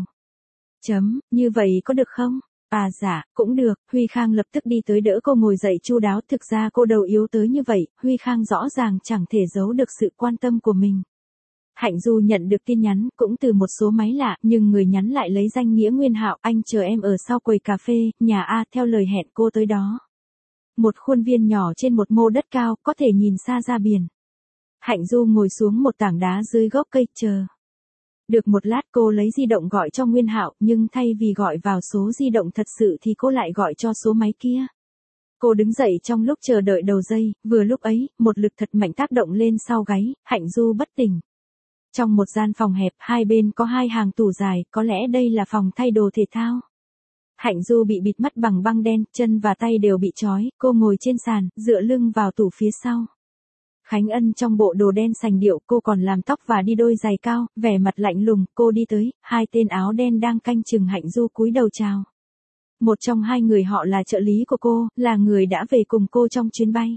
Như vậy có được không? À dạ, cũng được. Huy Khang lập tức đi tới đỡ cô ngồi dậy chu đáo, thực ra cô đầu yếu tới như vậy, Huy Khang rõ ràng chẳng thể giấu được sự quan tâm của mình. Hạnh Du nhận được tin nhắn cũng từ một số máy lạ, nhưng người nhắn lại lấy danh nghĩa Nguyên Hạo, anh chờ em ở sau quầy cà phê, nhà A, theo lời hẹn cô tới đó. Một khuôn viên nhỏ trên một mô đất cao, có thể nhìn xa ra biển. Hạnh Du ngồi xuống một tảng đá dưới gốc cây, chờ. Được một lát cô lấy di động gọi cho Nguyên Hạo, nhưng thay vì gọi vào số di động thật sự thì cô lại gọi cho số máy kia. Cô đứng dậy trong lúc chờ đợi đầu dây, vừa lúc ấy, một lực thật mạnh tác động lên sau gáy, Hạnh Du bất tỉnh. Trong một gian phòng hẹp, hai bên có 2 hàng tủ dài, có lẽ đây là phòng thay đồ thể thao. Hạnh Du bị bịt mắt bằng băng đen, chân và tay đều bị trói, cô ngồi trên sàn, dựa lưng vào tủ phía sau. Khánh Ân trong bộ đồ đen sành điệu, cô còn làm tóc và đi đôi giày cao, vẻ mặt lạnh lùng, cô đi tới, 2 tên áo đen đang canh chừng Hạnh Du cúi đầu chào. Một trong 2 người họ là trợ lý của cô, là người đã về cùng cô trong chuyến bay.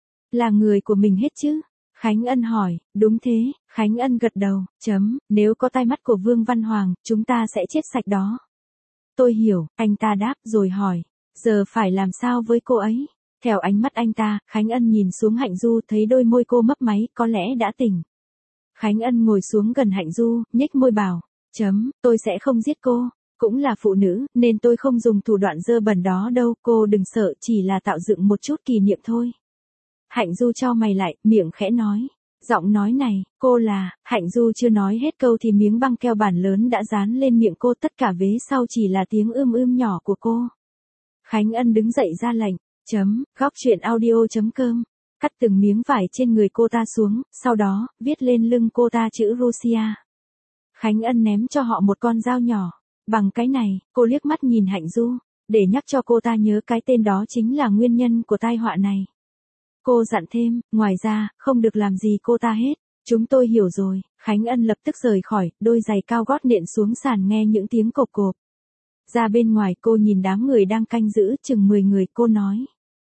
Là người của mình hết chứ? Khánh Ân hỏi, đúng thế, Khánh Ân gật đầu, nếu có tai mắt của Vương Văn Hoàng, chúng ta sẽ chết sạch đó. Tôi hiểu, anh ta đáp rồi hỏi, giờ phải làm sao với cô ấy? Theo ánh mắt anh ta, Khánh Ân nhìn xuống Hạnh Du, thấy đôi môi cô mấp máy, có lẽ đã tỉnh. Khánh Ân ngồi xuống gần Hạnh Du, nhếch môi bảo, tôi sẽ không giết cô, cũng là phụ nữ, nên tôi không dùng thủ đoạn dơ bẩn đó đâu, cô đừng sợ, chỉ là tạo dựng một chút kỷ niệm thôi. Hạnh Du chau mày lại, miệng khẽ nói. Giọng nói này, cô là, Hạnh Du chưa nói hết câu thì miếng băng keo bản lớn đã dán lên miệng cô, tất cả vế sau chỉ là tiếng nhỏ của cô. Khánh Ân đứng dậy ra lệnh. Góc truyện audio.com, cắt từng miếng vải trên người cô ta xuống, sau đó, viết lên lưng cô ta chữ Russia. Khánh Ân ném cho họ một con dao nhỏ. Bằng cái này, cô liếc mắt nhìn Hạnh Du, để nhắc cho cô ta nhớ cái tên đó chính là nguyên nhân của tai họa này. Cô dặn thêm, ngoài ra, không được làm gì cô ta hết. Chúng tôi hiểu rồi. Khánh Ân lập tức rời khỏi, đôi giày cao gót nện xuống sàn nghe những tiếng cộp cộp. Ra bên ngoài cô nhìn đám người đang canh giữ, chừng 10 người, cô nói.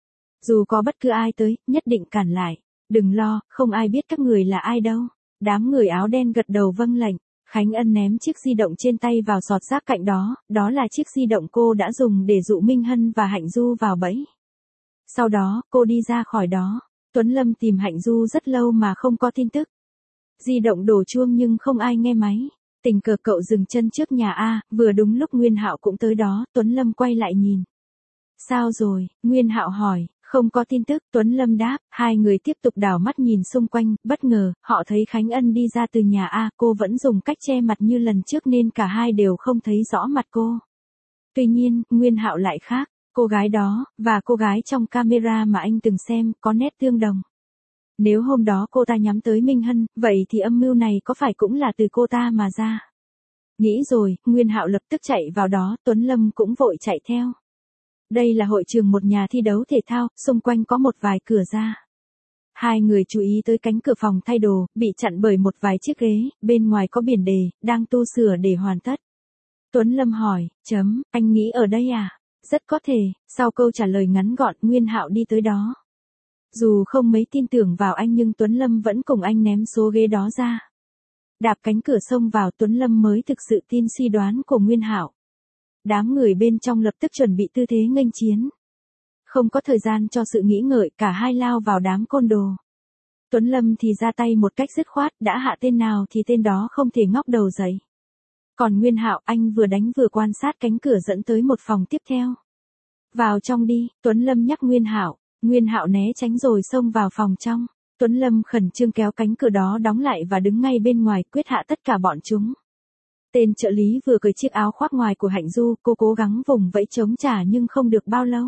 Dù có bất cứ ai tới, nhất định cản lại. Đừng lo, không ai biết các người là ai đâu. Đám người áo đen gật đầu vâng lệnh. Khánh Ân ném chiếc di động trên tay vào sọt rác cạnh đó, đó là chiếc di động cô đã dùng để dụ Minh Hân và Hạnh Du vào bẫy. Sau đó, cô đi ra khỏi đó. Tuấn Lâm tìm Hạnh Du rất lâu mà không có tin tức. Di động đổ chuông nhưng không ai nghe máy. Tình cờ cậu dừng chân trước nhà A, vừa đúng lúc Nguyên Hạo cũng tới đó, Tuấn Lâm quay lại nhìn. Sao rồi? Nguyên Hạo hỏi. Không có tin tức, Tuấn Lâm đáp, hai người tiếp tục đảo mắt nhìn xung quanh, bất ngờ, họ thấy Khánh Ân đi ra từ nhà A, cô vẫn dùng cách che mặt như lần trước nên cả hai đều không thấy rõ mặt cô. Tuy nhiên, Nguyên Hạo lại khác, cô gái đó, và cô gái trong camera mà anh từng xem, có nét tương đồng. Nếu hôm đó cô ta nhắm tới Minh Hân, vậy thì âm mưu này có phải cũng là từ cô ta mà ra? Nghĩ rồi, Nguyên Hạo lập tức chạy vào đó, Tuấn Lâm cũng vội chạy theo. Đây là hội trường một nhà thi đấu thể thao, xung quanh có một vài cửa ra. Hai người chú ý tới cánh cửa phòng thay đồ, bị chặn bởi một vài chiếc ghế, bên ngoài có biển đề, đang tu sửa để hoàn tất. Tuấn Lâm hỏi, anh nghĩ ở đây à? Rất có thể, sau câu trả lời ngắn gọn, Nguyên Hạo đi tới đó. Dù không mấy tin tưởng vào anh nhưng Tuấn Lâm vẫn cùng anh ném số ghế đó ra. Đạp cánh cửa xông vào, Tuấn Lâm mới thực sự tin suy đoán của Nguyên Hạo. Đám người bên trong lập tức chuẩn bị tư thế nghênh chiến. Không có thời gian cho sự nghĩ ngợi, cả hai lao vào đám côn đồ. Tuấn Lâm thì ra tay một cách dứt khoát, đã hạ tên nào thì tên đó không thể ngóc đầu dậy. Còn Nguyên Hạo, anh vừa đánh vừa quan sát cánh cửa dẫn tới một phòng tiếp theo. Vào trong đi, Tuấn Lâm nhắc Nguyên Hạo. Nguyên Hạo né tránh rồi xông vào phòng trong. Tuấn Lâm khẩn trương kéo cánh cửa đó đóng lại và đứng ngay bên ngoài quyết hạ tất cả bọn chúng. Tên trợ lý vừa cởi chiếc áo khoác ngoài của Hạnh Du, cô cố gắng vùng vẫy chống trả nhưng không được bao lâu.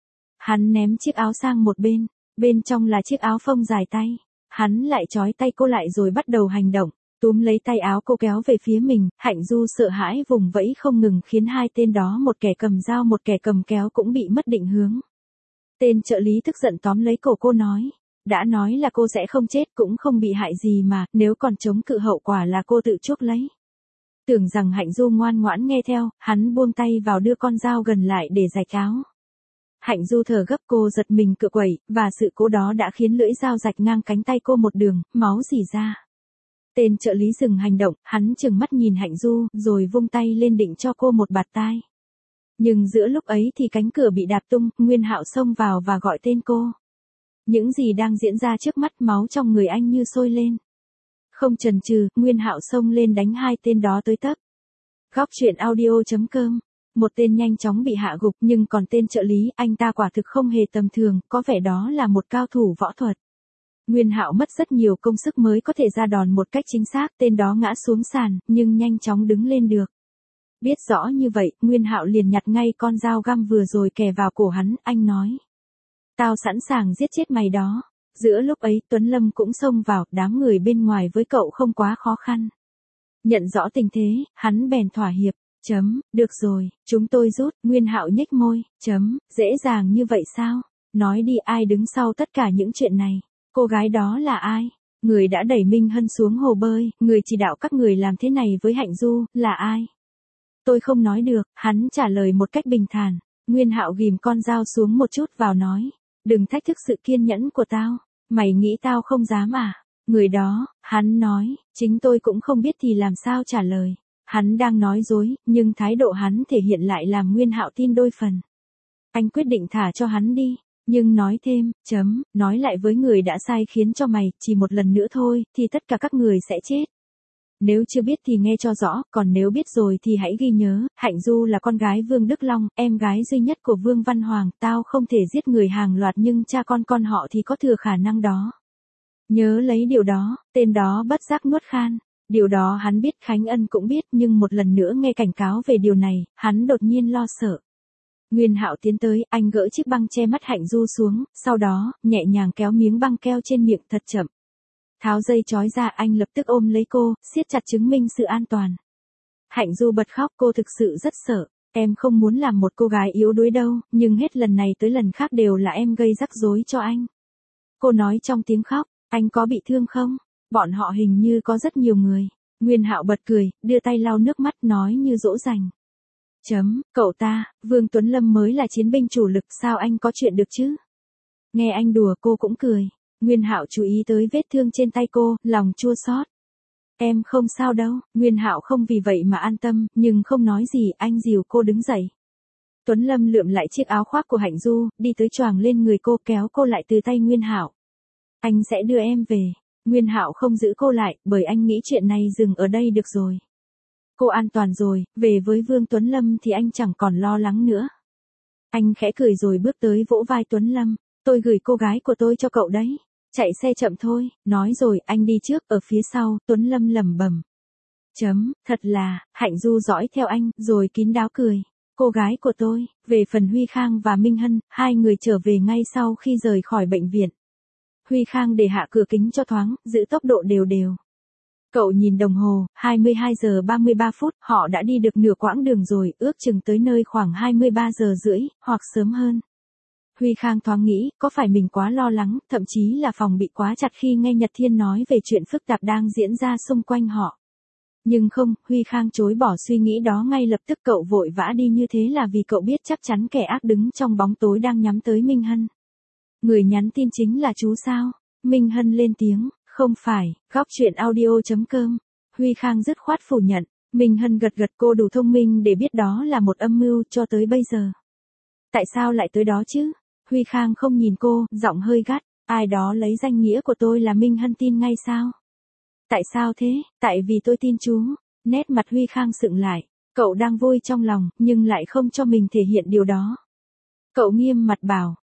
Hắn ném chiếc áo sang một bên trong là chiếc áo phông dài tay. Hắn lại trói tay cô lại rồi bắt đầu hành động, túm lấy tay áo cô kéo về phía mình. Hạnh Du sợ hãi vùng vẫy không ngừng khiến hai tên đó, một kẻ cầm dao một kẻ cầm kéo, cũng bị mất định hướng. Tên trợ lý tức giận tóm lấy cổ cô nói. Đã nói là cô sẽ không chết cũng không bị hại gì mà, nếu còn chống cự hậu quả là cô tự chuốc lấy. Tưởng rằng Hạnh Du ngoan ngoãn nghe theo, hắn buông tay vào đưa con dao gần lại để rạch áo. Hạnh Du thở gấp, cô giật mình cựa quẩy, và sự cố đó đã khiến lưỡi dao rạch ngang cánh tay cô một đường, máu rỉ ra. Tên trợ lý dừng hành động, hắn trừng mắt nhìn Hạnh Du, rồi vung tay lên định cho cô một bạt tai. Nhưng giữa lúc ấy thì cánh cửa bị đạp tung, Nguyên Hạo xông vào và gọi tên cô. Những gì đang diễn ra trước mắt, máu trong người anh như sôi lên. Không chần chừ, Nguyên Hạo xông lên đánh hai tên đó tới tấp. Góc truyện audio.com. Một tên nhanh chóng bị hạ gục, nhưng còn tên trợ lý, anh ta quả thực không hề tầm thường, có vẻ đó là một cao thủ võ thuật. Nguyên Hạo mất rất nhiều công sức mới có thể ra đòn một cách chính xác, tên đó ngã xuống sàn, nhưng nhanh chóng đứng lên được. Biết rõ như vậy, Nguyên Hạo liền nhặt ngay con dao găm vừa rồi kề vào cổ hắn, anh nói. Tao sẵn sàng giết chết mày đó. Giữa lúc ấy, Tuấn Lâm cũng xông vào, đám người bên ngoài với cậu không quá khó khăn. Nhận rõ tình thế, hắn bèn thỏa hiệp. Được rồi, chúng tôi rút. Nguyên Hạo nhếch môi. Dễ dàng như vậy sao? Nói đi, ai đứng sau tất cả những chuyện này? Cô gái đó là ai? Người đã đẩy Minh Hân xuống hồ bơi, người chỉ đạo các người làm thế này với Hạnh Du, là ai? Tôi không nói được, hắn trả lời một cách bình thản. Nguyên Hạo ghim con dao xuống một chút vào nói. Đừng thách thức sự kiên nhẫn của tao. Mày nghĩ tao không dám à? Người đó, hắn nói, chính tôi cũng không biết thì làm sao trả lời. Hắn đang nói dối, nhưng thái độ hắn thể hiện lại làm Nguyên Hạo tin đôi phần. Anh quyết định thả cho hắn đi, nhưng nói thêm, nói lại với người đã sai khiến cho mày, chỉ một lần nữa thôi, thì tất cả các người sẽ chết. Nếu chưa biết thì nghe cho rõ, còn nếu biết rồi thì hãy ghi nhớ, Hạnh Du là con gái Vương Đức Long, em gái duy nhất của Vương Văn Hoàng, tao không thể giết người hàng loạt nhưng cha con họ thì có thừa khả năng đó. Nhớ lấy điều đó, tên đó bất giác nuốt khan. Điều đó hắn biết, Khánh Ân cũng biết, nhưng một lần nữa nghe cảnh cáo về điều này, hắn đột nhiên lo sợ. Nguyên Hạo tiến tới, anh gỡ chiếc băng che mắt Hạnh Du xuống, sau đó, nhẹ nhàng kéo miếng băng keo trên miệng thật chậm. Tháo dây trói ra, anh lập tức ôm lấy cô, siết chặt chứng minh sự an toàn. Hạnh Du bật khóc, cô thực sự rất sợ. Em không muốn làm một cô gái yếu đuối đâu, nhưng hết lần này tới lần khác đều là em gây rắc rối cho anh. Cô nói trong tiếng khóc, anh có bị thương không? Bọn họ hình như có rất nhiều người. Nguyên Hạo bật cười, đưa tay lau nước mắt nói như dỗ dành. Cậu ta, Vương Tuấn Lâm mới là chiến binh chủ lực, sao anh có chuyện được chứ? Nghe anh đùa, cô cũng cười. Nguyên Hạo chú ý tới vết thương trên tay cô, lòng chua xót. Em không sao đâu. Nguyên Hạo không vì vậy mà an tâm, nhưng không nói gì, anh dìu cô đứng dậy. Tuấn Lâm lượm lại chiếc áo khoác của Hạnh Du, đi tới choàng lên người cô, kéo cô lại từ tay Nguyên Hạo. Anh sẽ đưa em về. Nguyên Hạo không giữ cô lại, bởi anh nghĩ chuyện này dừng ở đây được rồi. Cô an toàn rồi, về với Vương Tuấn Lâm thì anh chẳng còn lo lắng nữa. Anh khẽ cười rồi bước tới vỗ vai Tuấn Lâm. Tôi gửi cô gái của tôi cho cậu đấy. Chạy xe chậm thôi, nói rồi anh đi trước, ở phía sau, Tuấn Lâm lẩm bẩm. Thật là, Hạnh Du dõi theo anh, rồi kín đáo cười. Cô gái của tôi, về phần Huy Khang và Minh Hân, hai người trở về ngay sau khi rời khỏi bệnh viện. Huy Khang để hạ cửa kính cho thoáng, giữ tốc độ đều đều. Cậu nhìn đồng hồ, 22 giờ 33 phút, họ đã đi được nửa quãng đường rồi, ước chừng tới nơi khoảng 23 giờ rưỡi, hoặc sớm hơn. Huy Khang thoáng nghĩ, có phải mình quá lo lắng, thậm chí là phòng bị quá chặt khi nghe Nhật Thiên nói về chuyện phức tạp đang diễn ra xung quanh họ. Nhưng không, Huy Khang chối bỏ suy nghĩ đó ngay lập tức. Cậu vội vã đi như thế là vì cậu biết chắc chắn kẻ ác đứng trong bóng tối đang nhắm tới Minh Hân. Người nhắn tin chính là chú sao? Minh Hân lên tiếng, không phải, góc chuyện audio.com. Huy Khang dứt khoát phủ nhận. Minh Hân gật gật, cô đủ thông minh để biết đó là một âm mưu cho tới bây giờ. Tại sao lại tới đó chứ? Huy Khang không nhìn cô, giọng hơi gắt. Ai đó lấy danh nghĩa của tôi là Minh Hân tin ngay sao? Tại sao thế? Tại vì tôi tin chú. Nét mặt Huy Khang sững lại. Cậu đang vui trong lòng, nhưng lại không cho mình thể hiện điều đó. Cậu nghiêm mặt bảo,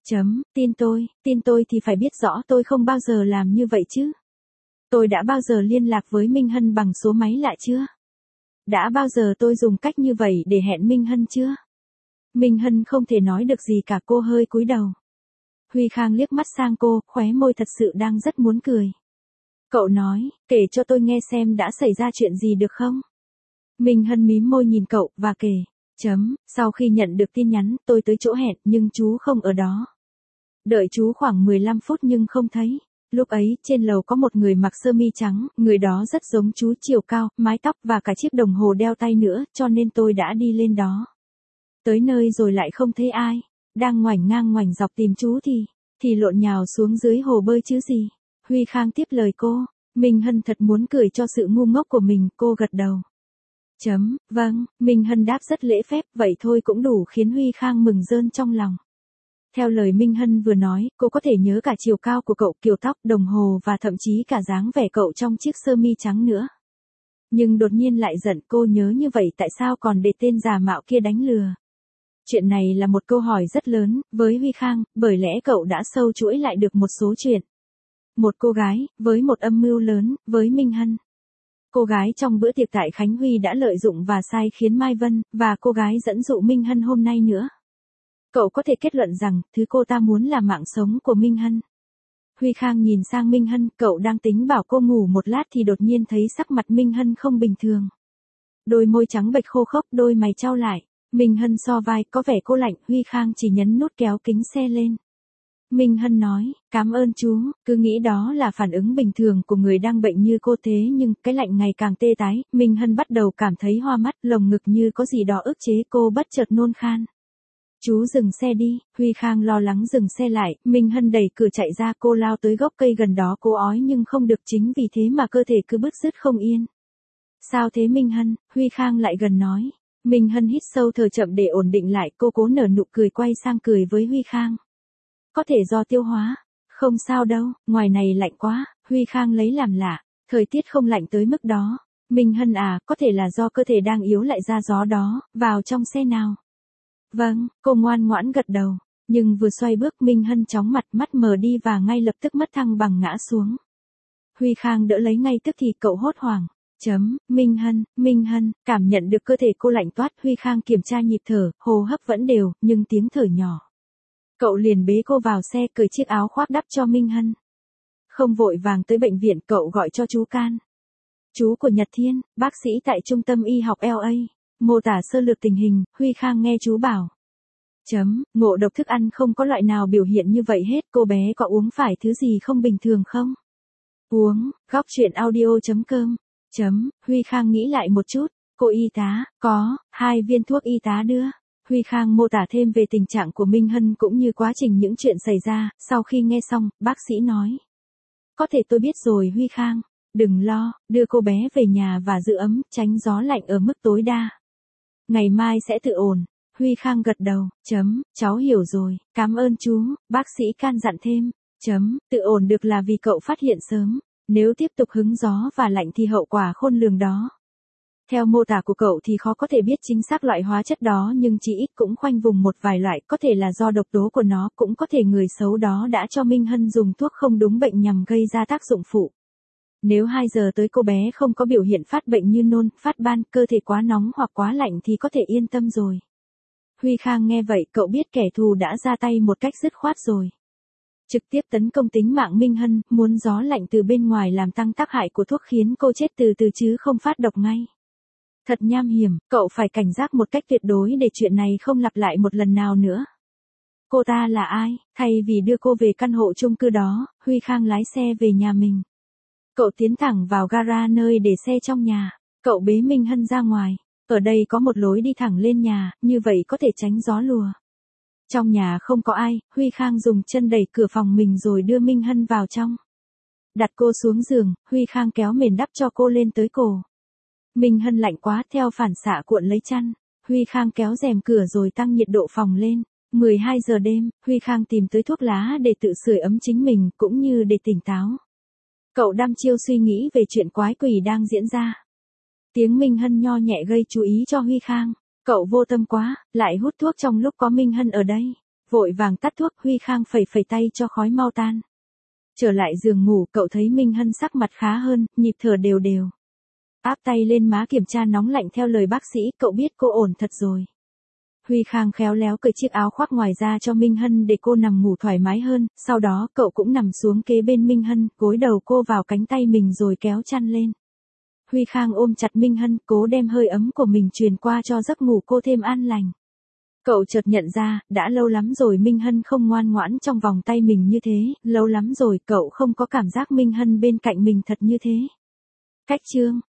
tin tôi thì phải biết rõ tôi không bao giờ làm như vậy chứ. Tôi đã bao giờ liên lạc với Minh Hân bằng số máy lạ chưa? Đã bao giờ tôi dùng cách như vậy để hẹn Minh Hân chưa? Minh Hân không thể nói được gì cả, cô hơi cúi đầu. Huy Khang liếc mắt sang cô, khóe môi thật sự đang rất muốn cười. Cậu nói, kể cho tôi nghe xem đã xảy ra chuyện gì được không? Minh Hân mím môi nhìn cậu, và kể. Sau khi nhận được tin nhắn, tôi tới chỗ hẹn, nhưng chú không ở đó. Đợi chú khoảng 15 phút nhưng không thấy. Lúc ấy, trên lầu có một người mặc sơ mi trắng, người đó rất giống chú, chiều cao, mái tóc và cả chiếc đồng hồ đeo tay nữa, cho nên tôi đã đi lên đó. Tới nơi rồi lại không thấy ai. Đang ngoảnh ngang ngoảnh dọc tìm chú thì lộn nhào xuống dưới hồ bơi chứ gì. Huy Khang tiếp lời cô. Minh Hân thật muốn cười cho sự ngu ngốc của mình, cô gật đầu. Vâng, Minh Hân đáp rất lễ phép, vậy thôi cũng đủ khiến Huy Khang mừng rơn trong lòng. Theo lời Minh Hân vừa nói, cô có thể nhớ cả chiều cao của cậu, kiểu tóc, đồng hồ và thậm chí cả dáng vẻ cậu trong chiếc sơ mi trắng nữa. Nhưng đột nhiên lại giận, cô nhớ như vậy tại sao còn để tên giả mạo kia đánh lừa? Chuyện này là một câu hỏi rất lớn với Huy Khang, bởi lẽ cậu đã sâu chuỗi lại được một số chuyện. Một cô gái, với một âm mưu lớn, với Minh Hân. Cô gái trong bữa tiệc tại Khánh Huy đã lợi dụng và sai khiến Mai Vân, và cô gái dẫn dụ Minh Hân hôm nay nữa. Cậu có thể kết luận rằng, thứ cô ta muốn là mạng sống của Minh Hân. Huy Khang nhìn sang Minh Hân, cậu đang tính bảo cô ngủ một lát thì đột nhiên thấy sắc mặt Minh Hân không bình thường. Đôi môi trắng bệch khô khốc, đôi mày chau lại. Minh Hân so vai, có vẻ cô lạnh. Huy Khang chỉ nhấn nút kéo kính xe lên. Minh Hân nói, cảm ơn chú, cứ nghĩ đó là phản ứng bình thường của người đang bệnh như cô, thế nhưng cái lạnh ngày càng tê tái. Minh Hân bắt đầu cảm thấy hoa mắt, lồng ngực như có gì đó ức chế, cô bất chợt nôn khan. Chú dừng xe đi. Huy Khang lo lắng dừng xe lại. Minh Hân đẩy cửa chạy ra, cô lao tới gốc cây gần đó, cô ói nhưng không được, chính vì thế mà cơ thể cứ bứt rứt không yên. Sao thế Minh Hân? Huy Khang lại gần nói. Minh Hân hít sâu thở chậm để ổn định lại, cô cố nở nụ cười quay sang cười với Huy Khang. Có thể do tiêu hóa. Không sao đâu, ngoài này lạnh quá. Huy Khang lấy làm lạ. Thời tiết không lạnh tới mức đó. Minh Hân à, có thể là do cơ thể đang yếu lại ra gió đó. Vào trong xe nào. Vâng, cô ngoan ngoãn gật đầu. Nhưng vừa xoay bước, Minh Hân chóng mặt, mắt mờ đi và ngay lập tức mất thăng bằng ngã xuống. Huy Khang đỡ lấy ngay tức thì cậu hốt hoảng. Minh Hân, cảm nhận được cơ thể cô lạnh toát. Huy Khang kiểm tra nhịp thở, hô hấp vẫn đều, nhưng tiếng thở nhỏ. Cậu liền bế cô vào xe, cởi chiếc áo khoác đắp cho Minh Hân. Không vội vàng tới bệnh viện, cậu gọi cho chú Can. Chú của Nhật Thiên, bác sĩ tại trung tâm y học LA. Mô tả sơ lược tình hình. Huy Khang nghe chú bảo. Ngộ độc thức ăn không có loại nào biểu hiện như vậy hết. Cô bé có uống phải thứ gì không bình thường không? Uống, góc chuyện audio.com. Huy Khang nghĩ lại một chút. Cô y tá, có, 2 viên thuốc y tá đưa. Huy Khang mô tả thêm về tình trạng của Minh Hân cũng như quá trình những chuyện xảy ra. Sau khi nghe xong, bác sĩ nói. Có thể tôi biết rồi Huy Khang. Đừng lo, đưa cô bé về nhà và giữ ấm, tránh gió lạnh ở mức tối đa. Ngày mai sẽ tự ổn. Huy Khang gật đầu. Cháu hiểu rồi, cảm ơn chú, bác sĩ can dặn thêm. Tự ổn được là vì cậu phát hiện sớm. Nếu tiếp tục hứng gió và lạnh thì hậu quả khôn lường đó. Theo mô tả của cậu thì khó có thể biết chính xác loại hóa chất đó nhưng chỉ ít cũng khoanh vùng một vài loại, có thể là do độc tố của nó, cũng có thể người xấu đó đã cho Minh Hân dùng thuốc không đúng bệnh nhằm gây ra tác dụng phụ. Nếu 2 giờ tới cô bé không có biểu hiện phát bệnh như nôn, phát ban, cơ thể quá nóng hoặc quá lạnh thì có thể yên tâm rồi. Huy Khang nghe vậy cậu biết kẻ thù đã ra tay một cách dứt khoát rồi. Trực tiếp tấn công tính mạng Minh Hân, muốn gió lạnh từ bên ngoài làm tăng tác hại của thuốc khiến cô chết từ từ chứ không phát độc ngay. Thật nham hiểm, cậu phải cảnh giác một cách tuyệt đối để chuyện này không lặp lại một lần nào nữa. Cô ta là ai? Thay vì đưa cô về căn hộ chung cư đó, Huy Khang lái xe về nhà mình. Cậu tiến thẳng vào gara nơi để xe trong nhà. Cậu bế Minh Hân ra ngoài. Ở đây có một lối đi thẳng lên nhà, như vậy có thể tránh gió lùa. Trong nhà không có ai, Huy Khang dùng chân đẩy cửa phòng mình rồi đưa Minh Hân vào trong. Đặt cô xuống giường, Huy Khang kéo mền đắp cho cô lên tới cổ. Minh Hân lạnh quá, theo phản xạ cuộn lấy chăn. Huy Khang kéo rèm cửa rồi tăng nhiệt độ phòng lên. 12 giờ đêm, Huy Khang tìm tới thuốc lá để tự sưởi ấm chính mình cũng như để tỉnh táo. Cậu đăm chiêu suy nghĩ về chuyện quái quỷ đang diễn ra. Tiếng Minh Hân nho nhẹ gây chú ý cho Huy Khang. Cậu vô tâm quá, lại hút thuốc trong lúc có Minh Hân ở đây. Vội vàng tắt thuốc, Huy Khang phẩy phẩy tay cho khói mau tan. Trở lại giường ngủ, cậu thấy Minh Hân sắc mặt khá hơn, nhịp thở đều đều. Áp tay lên má kiểm tra nóng lạnh theo lời bác sĩ, cậu biết cô ổn thật rồi. Huy Khang khéo léo cởi chiếc áo khoác ngoài ra cho Minh Hân để cô nằm ngủ thoải mái hơn, sau đó cậu cũng nằm xuống kế bên Minh Hân, gối đầu cô vào cánh tay mình rồi kéo chăn lên. Huy Khang ôm chặt Minh Hân, cố đem hơi ấm của mình truyền qua cho giấc ngủ cô thêm an lành. Cậu chợt nhận ra, đã lâu lắm rồi Minh Hân không ngoan ngoãn trong vòng tay mình như thế, lâu lắm rồi cậu không có cảm giác Minh Hân bên cạnh mình thật như thế. Cách chương